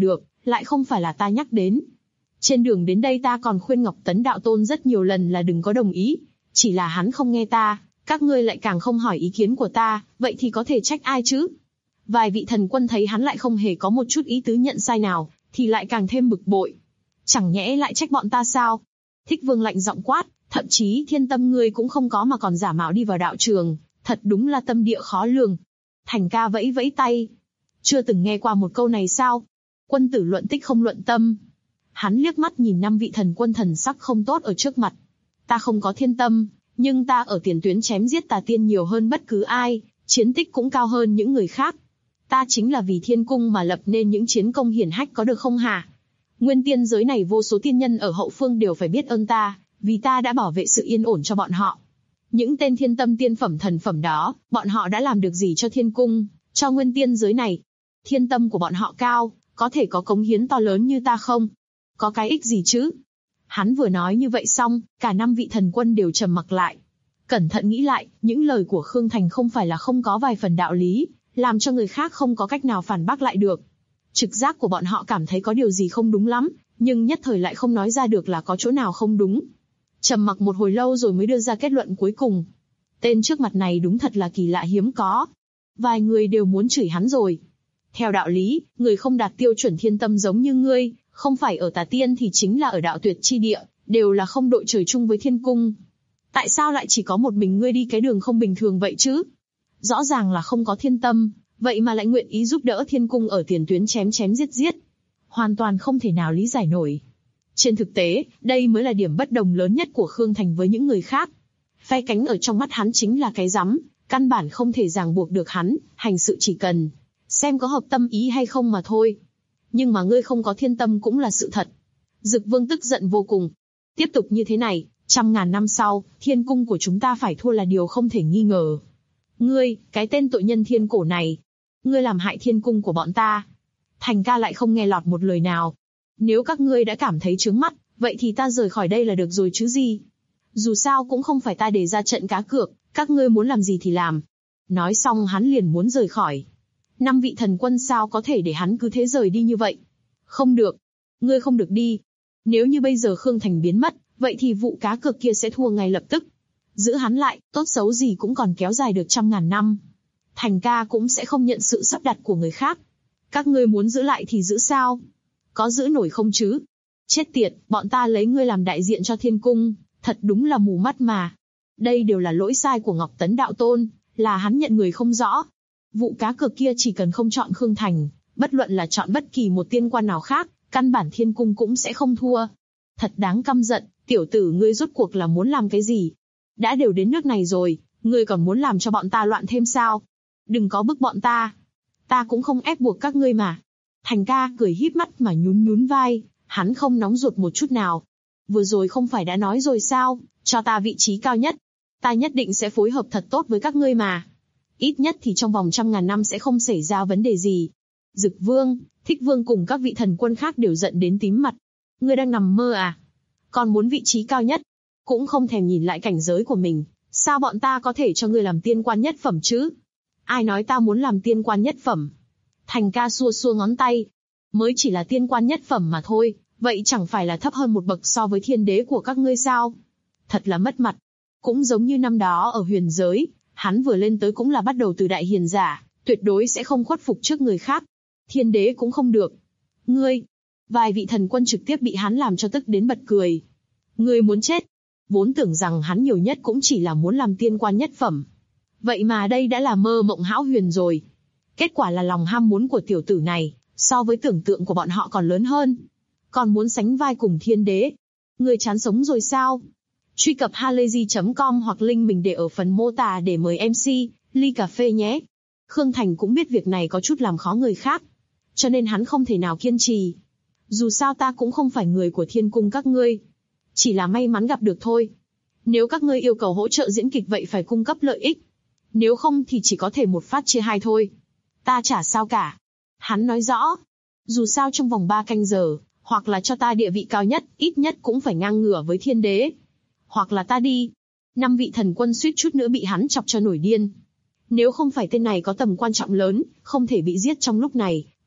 lại không phải là ta nhắc đến. Trên đường đến đây ta còn khuyên Ngọc Tấn đạo tôn rất nhiều lần là đừng có đồng ý, chỉ là hắn không nghe ta, các ngươi lại càng không hỏi ý kiến của ta, vậy thì có thể trách ai chứ? Vài vị thần quân thấy hắn lại không hề có một chút ý tứ nhận sai nào, thì lại càng thêm bực bội. Chẳng nhẽ lại trách bọn ta sao? Thích Vương lạnh giọng quát, thậm chí thiên tâm ngươi cũng không có mà còn giả mạo đi vào đạo trường, thật đúng là tâm địa khó lường. Thành ca vẫy vẫy tay. Chưa từng nghe qua một câu này sao? Quân tử luận tích không luận tâm. Hắn liếc mắt nhìn 5 vị thần quân thần sắc không tốt ở trước mặt. Ta không có thiên tâm, nhưng ta ở tiền tuyến chém giết tà tiên nhiều hơn bất cứ ai, chiến tích cũng cao hơn những người khác. Ta chính là vì thiên cung mà lập nên những chiến công hiển hách có được không hả? Nguyên tiên giới này vô số tiên nhân ở hậu phương đều phải biết ơn ta, vì ta đã bảo vệ sự yên ổn cho bọn họ. Những tên thiên tâm tiên phẩm thần phẩm đó, bọn họ đã làm được gì cho thiên cung, cho nguyên tiên giới này? Thiên tâm của bọn họ cao, có thể có cống hiến to lớn như ta không? Có cái ích gì chứ? Hắn vừa nói như vậy xong, cả 5 vị thần quân đều trầm mặc lại. Cẩn thận nghĩ lại, những lời của Khương Thành không phải là không có vài phần đạo lý, làm cho người khác không có cách nào phản bác lại được. Trực giác của bọn họ cảm thấy có điều gì không đúng lắm, nhưng nhất thời lại không nói ra được là có chỗ nào không đúng. Trầm mặc một hồi lâu rồi mới đưa ra kết luận cuối cùng. Tên trước mặt này đúng thật là kỳ lạ hiếm có. Vài người đều muốn chửi hắn rồi. Theo đạo lý, người không đạt tiêu chuẩn thiên tâm giống như ngươi, không phải ở tà tiên thì chính là ở đạo tuyệt chi địa, đều là không đội trời chung với thiên cung. Tại sao lại chỉ có một mình ngươi đi cái đường không bình thường vậy chứ? Rõ ràng là không có thiên tâm, vậy mà lại nguyện ý giúp đỡ thiên cung ở tiền tuyến chém chém giết giết. Hoàn toàn không thể nào lý giải nổi. Trên thực tế, đây mới là điểm bất đồng lớn nhất của Khương Thành với những người khác. Phe cánh ở trong mắt hắn chính là cái rắm, căn bản không thể ràng buộc được hắn, hành sự chỉ cần xem có hợp tâm ý hay không mà thôi. Nhưng mà ngươi không có thiên tâm cũng là sự thật. Dực Vương tức giận vô cùng. Tiếp tục như thế này, 100.000 năm sau, thiên cung của chúng ta phải thua là điều không thể nghi ngờ. Ngươi, cái tên tội nhân thiên cổ này, ngươi làm hại thiên cung của bọn ta. Thành ca lại không nghe lọt một lời nào. Nếu các ngươi đã cảm thấy chướng mắt, vậy thì ta rời khỏi đây là được rồi chứ gì. Dù sao cũng không phải ta đề ra trận cá cược, các ngươi muốn làm gì thì làm. Nói xong hắn liền muốn rời khỏi. 5 vị thần quân sao có thể để hắn cứ thế rời đi như vậy? Không được. Ngươi không được đi. Nếu như bây giờ Khương Thành biến mất, vậy thì vụ cá cược kia sẽ thua ngay lập tức. Giữ hắn lại, tốt xấu gì cũng còn kéo dài được 100.000 năm. Thành ca cũng sẽ không nhận sự sắp đặt của người khác. Các ngươi muốn giữ lại thì giữ sao? Có giữ nổi không chứ? Chết tiệt, bọn ta lấy ngươi làm đại diện cho thiên cung, thật đúng là mù mắt mà. Đây đều là lỗi sai của Ngọc Tấn đạo tôn, là hắn nhận người không rõ. Vụ cá cược kia chỉ cần không chọn Khương Thành, bất luận là chọn bất kỳ một tiên quan nào khác, căn bản thiên cung cũng sẽ không thua. Thật đáng căm giận, tiểu tử ngươi rốt cuộc là muốn làm cái gì? Đã đều đến nước này rồi, ngươi còn muốn làm cho bọn ta loạn thêm sao? Đừng có bức bọn ta. Ta cũng không ép buộc các ngươi mà. Thành ca cười híp mắt mà nhún nhún vai, hắn không nóng ruột một chút nào. Vừa rồi không phải đã nói rồi sao, cho ta vị trí cao nhất. Ta nhất định sẽ phối hợp thật tốt với các ngươi mà. Ít nhất thì trong vòng 100.000 năm sẽ không xảy ra vấn đề gì. Dực Vương, Thích Vương cùng các vị thần quân khác đều giận đến tím mặt. Ngươi đang nằm mơ à? Còn muốn vị trí cao nhất? Cũng không thèm nhìn lại cảnh giới của mình. Sao bọn ta có thể cho ngươi làm tiên quan nhất phẩm chứ? Ai nói ta muốn làm tiên quan nhất phẩm? Thành ca xua xua ngón tay. Mới chỉ là tiên quan nhất phẩm mà thôi, vậy chẳng phải là thấp hơn một bậc so với thiên đế của các ngươi sao? Thật là mất mặt. Cũng giống như năm đó ở huyền giới, hắn vừa lên tới cũng là bắt đầu từ đại hiền giả, tuyệt đối sẽ không khuất phục trước người khác. Thiên đế cũng không được. Ngươi, vài vị thần quân trực tiếp bị hắn làm cho tức đến bật cười. Ngươi muốn chết. Vốn tưởng rằng hắn nhiều nhất cũng chỉ là muốn làm tiên quan nhất phẩm. Vậy mà đây đã là mơ mộng hão huyền rồi. Kết quả là lòng ham muốn của tiểu tử này, so với tưởng tượng của bọn họ còn lớn hơn. Còn muốn sánh vai cùng thiên đế. Ngươi chán sống rồi sao? Truy cập halayzi.com hoặc link mình để ở phần mô tả để mời MC, ly cà phê nhé. Khương Thành cũng biết việc này có chút làm khó người khác. Cho nên hắn không thể nào kiên trì. Dù sao ta cũng không phải người của thiên cung các ngươi. Chỉ là may mắn gặp được thôi. Nếu các ngươi yêu cầu hỗ trợ diễn kịch vậy phải cung cấp lợi ích. Nếu không thì chỉ có thể một phát chia hai thôi. Ta chả sao cả. Hắn nói rõ. Dù sao trong vòng 3 canh giờ, hoặc là cho ta địa vị cao nhất, ít nhất cũng phải ngang ngửa với thiên đế. Hoặc là ta đi. 5 vị thần quân suýt chút nữa bị hắn chọc cho nổi điên. Nếu không phải tên này có tầm quan trọng lớn, không thể bị giết trong lúc này,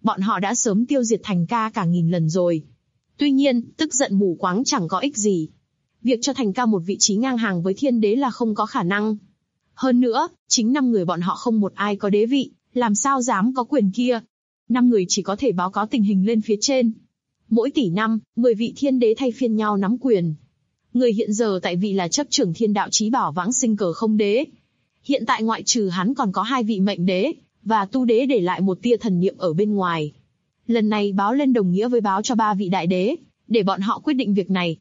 bọn họ đã sớm tiêu diệt Thành Ca cả nghìn lần rồi. Tuy nhiên, tức giận mù quáng chẳng có ích gì. Việc cho Thành Ca một vị trí ngang hàng với thiên đế là không có khả năng. Hơn nữa, chính 5 người bọn họ không một ai có đế vị, làm sao dám có quyền kia. 5 người chỉ có thể báo cáo tình hình lên phía trên. Mỗi tỷ năm, 10 vị thiên đế thay phiên nhau nắm quyền. Người hiện giờ tại vị là chấp trưởng thiên đạo chí bảo vãng sinh Cờ Không Đế. Hiện tại ngoại trừ hắn còn có 2 vị mệnh đế, và tu đế để lại một tia thần niệm ở bên ngoài. Lần này báo lên đồng nghĩa với báo cho 3 vị đại đế, để bọn họ quyết định việc này.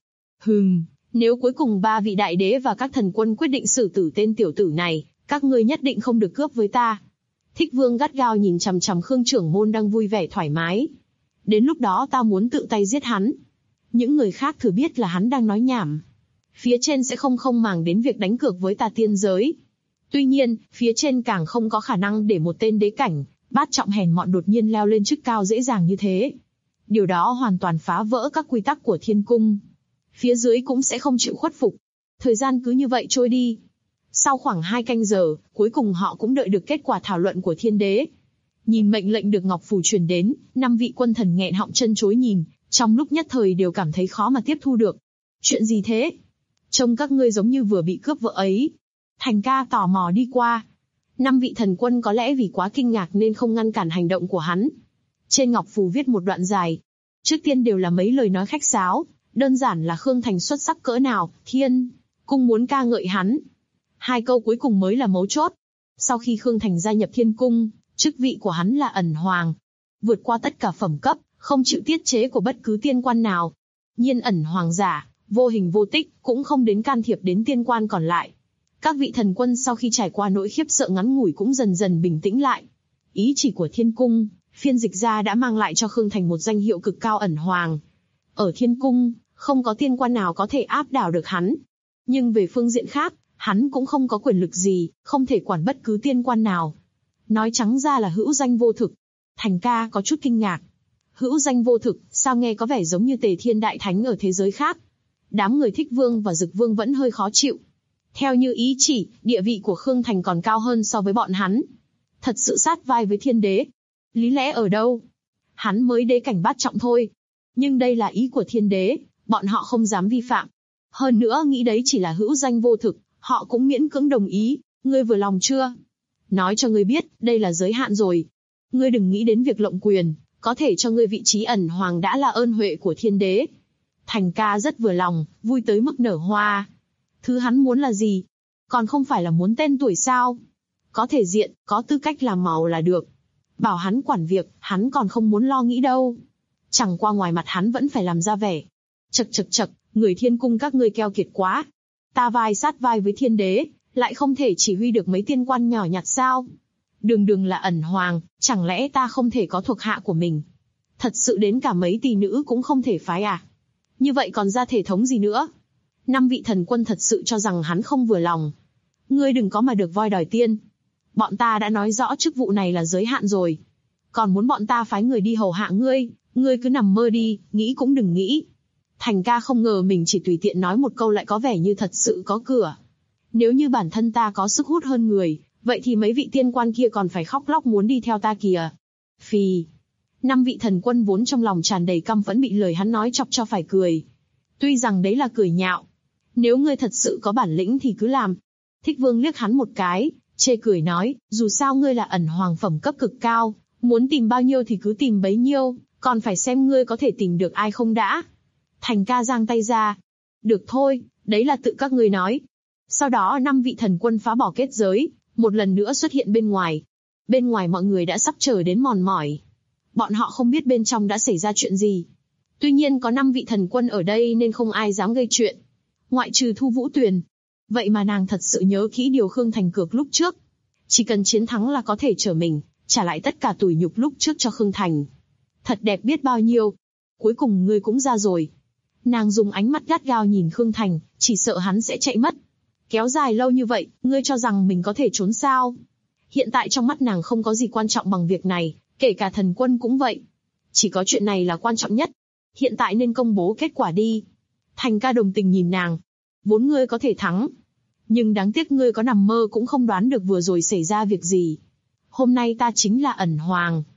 Nếu cuối cùng 3 vị đại đế và các thần quân quyết định xử tử tên tiểu tử này, các ngươi nhất định không được cướp với ta. Thích Vương gắt gao nhìn chằm chằm Khương trưởng môn đang vui vẻ thoải mái. Đến lúc đó ta muốn tự tay giết hắn. Những người khác thừa biết là hắn đang nói nhảm. Phía trên sẽ không màng đến việc đánh cược với ta tiên giới. Tuy nhiên, phía trên càng không có khả năng để một tên đế cảnh, bát trọng hèn mọn đột nhiên leo lên chức cao dễ dàng như thế. Điều đó hoàn toàn phá vỡ các quy tắc của thiên cung. Phía dưới cũng sẽ không chịu khuất phục. Thời gian cứ như vậy trôi đi. Sau khoảng 2 canh giờ, cuối cùng họ cũng đợi được kết quả thảo luận của thiên đế. Nhìn mệnh lệnh được Ngọc Phù truyền đến, 5 vị quân thần nghẹn họng chân chối nhìn, trong lúc nhất thời đều cảm thấy khó mà tiếp thu được. Chuyện gì thế? Trông các ngươi giống như vừa bị cướp vợ ấy. Thành Ca tò mò đi qua. 5 vị thần quân có lẽ vì quá kinh ngạc nên không ngăn cản hành động của hắn. Trên Ngọc Phù viết một đoạn dài. Trước tiên đều là mấy lời nói khách sáo, đơn giản là Khương Thành xuất sắc cỡ nào, thiên cung muốn ca ngợi hắn. 2 câu cuối cùng mới là mấu chốt. Sau khi Khương Thành gia nhập thiên cung, chức vị của hắn là ẩn hoàng. Vượt qua tất cả phẩm cấp, không chịu tiết chế của bất cứ tiên quan nào. Nhiên ẩn hoàng giả, vô hình vô tích, cũng không đến can thiệp đến tiên quan còn lại. Các vị thần quân sau khi trải qua nỗi khiếp sợ ngắn ngủi cũng dần dần bình tĩnh lại. Ý chỉ của thiên cung, phiên dịch ra đã mang lại cho Khương Thành một danh hiệu cực cao ẩn hoàng. Ở thiên cung, không có tiên quan nào có thể áp đảo được hắn. Nhưng về phương diện khác, hắn cũng không có quyền lực gì, không thể quản bất cứ tiên quan nào. Nói trắng ra là hữu danh vô thực. Thành Ca có chút kinh ngạc. Hữu danh vô thực, sao nghe có vẻ giống như Tề Thiên Đại Thánh ở thế giới khác. Đám người Thích Vương và Dực Vương vẫn hơi khó chịu. Theo như ý chỉ, địa vị của Khương Thành còn cao hơn so với bọn hắn. Thật sự sát vai với thiên đế. Lý lẽ ở đâu? Hắn mới đế cảnh bát trọng thôi. Nhưng đây là ý của thiên đế, bọn họ không dám vi phạm. Hơn nữa nghĩ đấy chỉ là hữu danh vô thực, họ cũng miễn cưỡng đồng ý. Ngươi vừa lòng chưa? Nói cho ngươi biết, đây là giới hạn rồi. Ngươi đừng nghĩ đến việc lộng quyền, có thể cho ngươi vị trí ẩn hoàng đã là ơn huệ của thiên đế. Thành Ca rất vừa lòng, vui tới mức nở hoa. Thứ hắn muốn là gì? Còn không phải là muốn tên tuổi sao? Có thể diện, có tư cách làm màu là được. Bảo hắn quản việc, hắn còn không muốn lo nghĩ đâu. Chẳng qua ngoài mặt hắn vẫn phải làm ra vẻ. Chậc, người thiên cung các ngươi keo kiệt quá. Ta vai sát vai với thiên đế, lại không thể chỉ huy được mấy tiên quan nhỏ nhặt sao? Đường là ẩn hoàng, chẳng lẽ ta không thể có thuộc hạ của mình? Thật sự đến cả mấy tỷ nữ cũng không thể phái à? Như vậy còn ra thể thống gì nữa? 5 vị thần quân thật sự cho rằng hắn không vừa lòng. Ngươi đừng có mà được voi đòi tiên. Bọn ta đã nói rõ chức vụ này là giới hạn rồi. Còn muốn bọn ta phái người đi hầu hạ ngươi, ngươi cứ nằm mơ đi, nghĩ cũng đừng nghĩ. Thành Ca không ngờ mình chỉ tùy tiện nói một câu lại có vẻ như thật sự có cửa. Nếu như bản thân ta có sức hút hơn người, vậy thì mấy vị tiên quan kia còn phải khóc lóc muốn đi theo ta kìa. Phì. 5 vị thần quân vốn trong lòng tràn đầy căm phẫn bị lời hắn nói chọc cho phải cười. Tuy rằng đấy là cười nhạo. Nếu ngươi thật sự có bản lĩnh thì cứ làm. Thích Vương liếc hắn một cái, chê cười nói, dù sao ngươi là ẩn hoàng phẩm cấp cực cao, muốn tìm bao nhiêu thì cứ tìm bấy nhiêu, còn phải xem ngươi có thể tìm được ai không đã. Thành Ca giang tay ra. Được thôi, đấy là tự các ngươi nói. Sau đó 5 vị thần quân phá bỏ kết giới, một lần nữa xuất hiện bên ngoài. Bên ngoài mọi người đã sắp chờ đến mòn mỏi. Bọn họ không biết bên trong đã xảy ra chuyện gì. Tuy nhiên có 5 vị thần quân ở đây nên không ai dám gây chuyện. Ngoại trừ Thu Vũ Tuyền. Vậy mà nàng thật sự nhớ kỹ điều Khương Thành cược lúc trước. Chỉ cần chiến thắng là có thể trở mình, trả lại tất cả tủi nhục lúc trước cho Khương Thành. Thật đẹp biết bao nhiêu. Cuối cùng ngươi cũng ra rồi. Nàng dùng ánh mắt gắt gao nhìn Khương Thành, chỉ sợ hắn sẽ chạy mất. Kéo dài lâu như vậy, ngươi cho rằng mình có thể trốn sao? Hiện tại trong mắt nàng không có gì quan trọng bằng việc này, kể cả thần quân cũng vậy. Chỉ có chuyện này là quan trọng nhất. Hiện tại nên công bố kết quả đi. Thành Ca đồng tình nhìn nàng. Vốn ngươi có thể thắng. Nhưng đáng tiếc ngươi có nằm mơ cũng không đoán được vừa rồi xảy ra việc gì. Hôm nay ta chính là ẩn hoàng.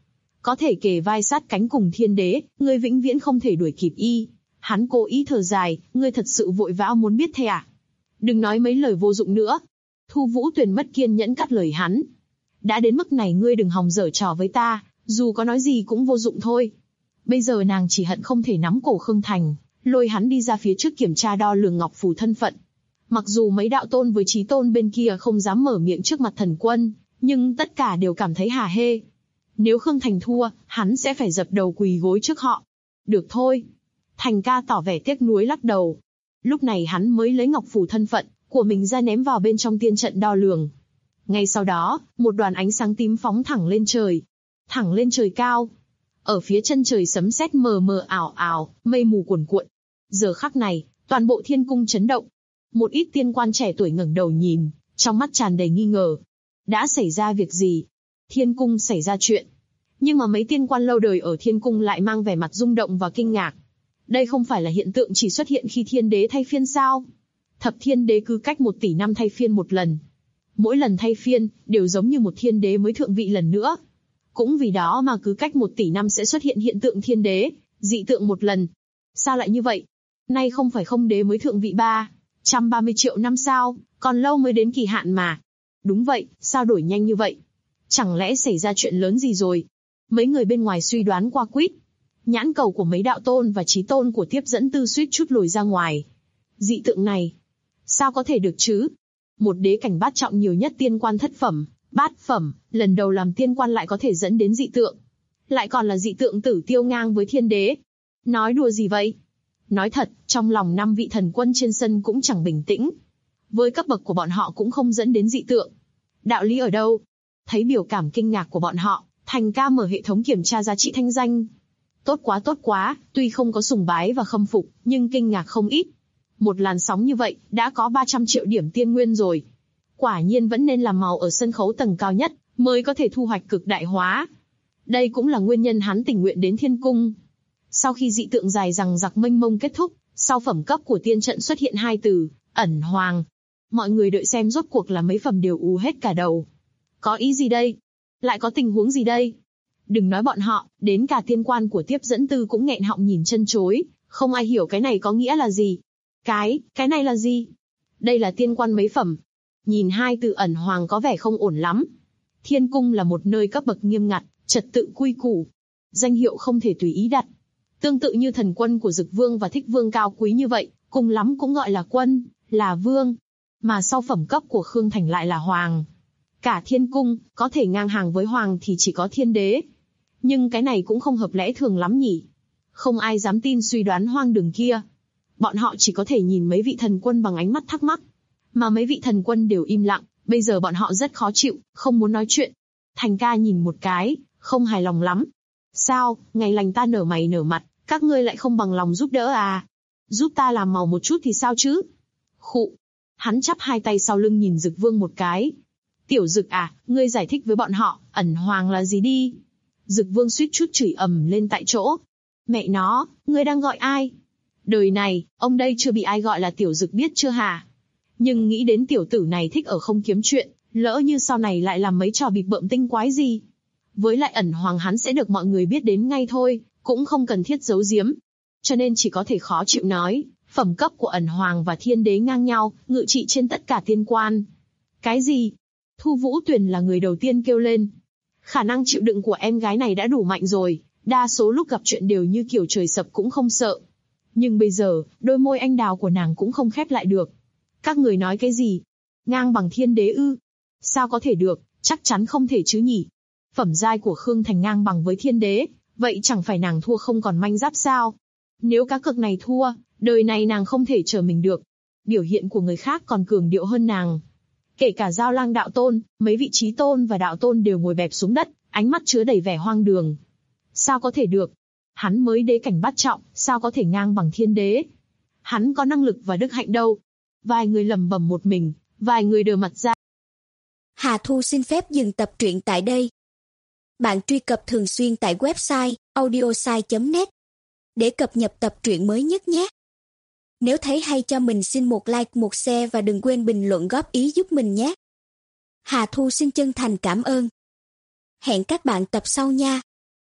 có thể kề vai sát cánh cùng thiên đế, ngươi vĩnh viễn không thể đuổi kịp y. Hắn cố ý thở dài, ngươi thật sự vội vã muốn biết thế à? Đừng nói mấy lời vô dụng nữa. Thu Vũ Tuyền mất kiên nhẫn cắt lời hắn. Đã đến mức này ngươi đừng hòng giở trò với ta, dù có nói gì cũng vô dụng thôi. Bây giờ nàng chỉ hận không thể nắm cổ Khương Thành, lôi hắn đi ra phía trước kiểm tra đo lường ngọc phù thân phận. Mặc dù mấy đạo tôn với chí tôn bên kia không dám mở miệng trước mặt thần quân, nhưng tất cả đều cảm thấy hả hê. Nếu Khương Thành thua, hắn sẽ phải dập đầu quỳ gối trước họ. Được thôi. Thành ca tỏ vẻ tiếc nuối lắc đầu. Lúc này hắn mới lấy ngọc phù thân phận của mình ra ném vào bên trong tiên trận đo lường. Ngay sau đó, một đoàn ánh sáng tím phóng thẳng lên trời. Thẳng lên trời cao. Ở phía chân trời sấm sét mờ mờ ảo ảo, mây mù cuồn cuộn. Giờ khắc này, toàn bộ thiên cung chấn động. Một ít tiên quan trẻ tuổi ngẩng đầu nhìn, trong mắt tràn đầy nghi ngờ. Đã xảy ra việc gì? Thiên cung xảy ra chuyện. Nhưng mà mấy tiên quan lâu đời ở thiên cung lại mang vẻ mặt rung động và kinh ngạc. Đây không phải là hiện tượng chỉ xuất hiện khi thiên đế thay phiên sao? Thập thiên đế cứ cách 1 tỷ năm thay phiên một lần. Mỗi lần thay phiên, đều giống như một thiên đế mới thượng vị lần nữa. Cũng vì đó mà cứ cách 1 tỷ năm sẽ xuất hiện hiện tượng thiên đế, dị tượng một lần. Sao lại như vậy? Nay không phải không đế mới thượng vị 330 triệu năm sao, còn lâu mới đến kỳ hạn mà. Đúng vậy, sao đổi nhanh như vậy? Chẳng lẽ xảy ra chuyện lớn gì rồi? Mấy người bên ngoài suy đoán qua quýt. Nhãn cầu của mấy đạo tôn và chí tôn của tiếp dẫn tư suýt chút lồi ra ngoài. Dị tượng này, sao có thể được chứ? Một đế cảnh bát trọng nhiều nhất tiên quan thất phẩm, bát phẩm, lần đầu làm tiên quan lại có thể dẫn đến dị tượng. Lại còn là dị tượng tử tiêu ngang với thiên đế. Nói đùa gì vậy? Nói thật, trong lòng 5 vị thần quân trên sân cũng chẳng bình tĩnh. Với cấp bậc của bọn họ cũng không dẫn đến dị tượng. Đạo lý ở đâu? Thấy biểu cảm kinh ngạc của bọn họ, Thành ca mở hệ thống kiểm tra giá trị thanh danh. Tốt quá, tuy không có sùng bái và khâm phục, nhưng kinh ngạc không ít. Một làn sóng như vậy, đã có 300 triệu điểm tiên nguyên rồi. Quả nhiên vẫn nên làm màu ở sân khấu tầng cao nhất, mới có thể thu hoạch cực đại hóa. Đây cũng là nguyên nhân hắn tình nguyện đến thiên cung. Sau khi dị tượng dài dằng dặc mênh mông kết thúc, sau phẩm cấp của tiên trận xuất hiện 2 từ, ẩn hoàng. Mọi người đợi xem rốt cuộc là mấy phẩm đều ù hết cả đầu. Có ý gì đây? Lại có tình huống gì đây? Đừng nói bọn họ, đến cả tiên quan của tiếp dẫn tư cũng nghẹn họng nhìn chân chối, không ai hiểu cái này có nghĩa là gì. Cái này là gì? Đây là tiên quan mấy phẩm? Nhìn 2 từ ẩn hoàng có vẻ không ổn lắm. Thiên cung là một nơi cấp bậc nghiêm ngặt, trật tự quy củ. Danh hiệu không thể tùy ý đặt. Tương tự như thần quân của Dực Vương và Thích Vương cao quý như vậy, cùng lắm cũng gọi là quân, là vương. Mà sau phẩm cấp của Khương Thành lại là hoàng. Cả thiên cung, có thể ngang hàng với hoàng thì chỉ có thiên đế. Nhưng cái này cũng không hợp lẽ thường lắm nhỉ. Không ai dám tin suy đoán hoang đường kia. Bọn họ chỉ có thể nhìn mấy vị thần quân bằng ánh mắt thắc mắc. Mà mấy vị thần quân đều im lặng, bây giờ bọn họ rất khó chịu, không muốn nói chuyện. Thành ca nhìn một cái, không hài lòng lắm. Sao, ngày lành ta nở mày nở mặt, các ngươi lại không bằng lòng giúp đỡ à? Giúp ta làm màu một chút thì sao chứ? Khụ. Hắn chắp 2 tay sau lưng nhìn Dực Vương một cái. Tiểu Dực à, ngươi giải thích với bọn họ, ẩn hoàng là gì đi? Dực Vương suýt chút chửi ầm lên tại chỗ. Mẹ nó, ngươi đang gọi ai? Đời này, ông đây chưa bị ai gọi là Tiểu Dực biết chưa hả? Nhưng nghĩ đến tiểu tử này thích ở không kiếm chuyện, lỡ như sau này lại làm mấy trò bịp bợm tinh quái gì. Với lại ẩn hoàng hắn sẽ được mọi người biết đến ngay thôi, cũng không cần thiết giấu giếm. Cho nên chỉ có thể khó chịu nói, phẩm cấp của ẩn hoàng và thiên đế ngang nhau, ngự trị trên tất cả tiên quan. Cái gì? Thu Vũ Tuyền là người đầu tiên kêu lên. Khả năng chịu đựng của em gái này đã đủ mạnh rồi, đa số lúc gặp chuyện đều như kiểu trời sập cũng không sợ. Nhưng bây giờ, đôi môi anh đào của nàng cũng không khép lại được. Các người nói cái gì? Ngang bằng thiên đế ư? Sao có thể được, chắc chắn không thể chứ nhỉ? Phẩm giai của Khương Thành ngang bằng với thiên đế, vậy chẳng phải nàng thua không còn manh giáp sao? Nếu cá cược này thua, đời này nàng không thể trở mình được. Biểu hiện của người khác còn cường điệu hơn nàng. Kể cả Giao Lang đạo tôn, mấy vị chí tôn và đạo tôn đều ngồi bẹp xuống đất, ánh mắt chứa đầy vẻ hoang đường. Sao có thể được? Hắn mới đế cảnh bát trọng, sao có thể ngang bằng thiên đế? Hắn có năng lực và đức hạnh đâu? Vài người lẩm bẩm một mình, vài người đờ mặt ra. Hà Thu xin phép dừng tập truyện tại đây. Bạn truy cập thường xuyên tại website audiosai.net để cập nhật tập truyện mới nhất nhé. Nếu thấy hay cho mình xin một like, một share và đừng quên bình luận góp ý giúp mình nhé. Hà Thu xin chân thành cảm ơn. Hẹn các bạn tập sau nha.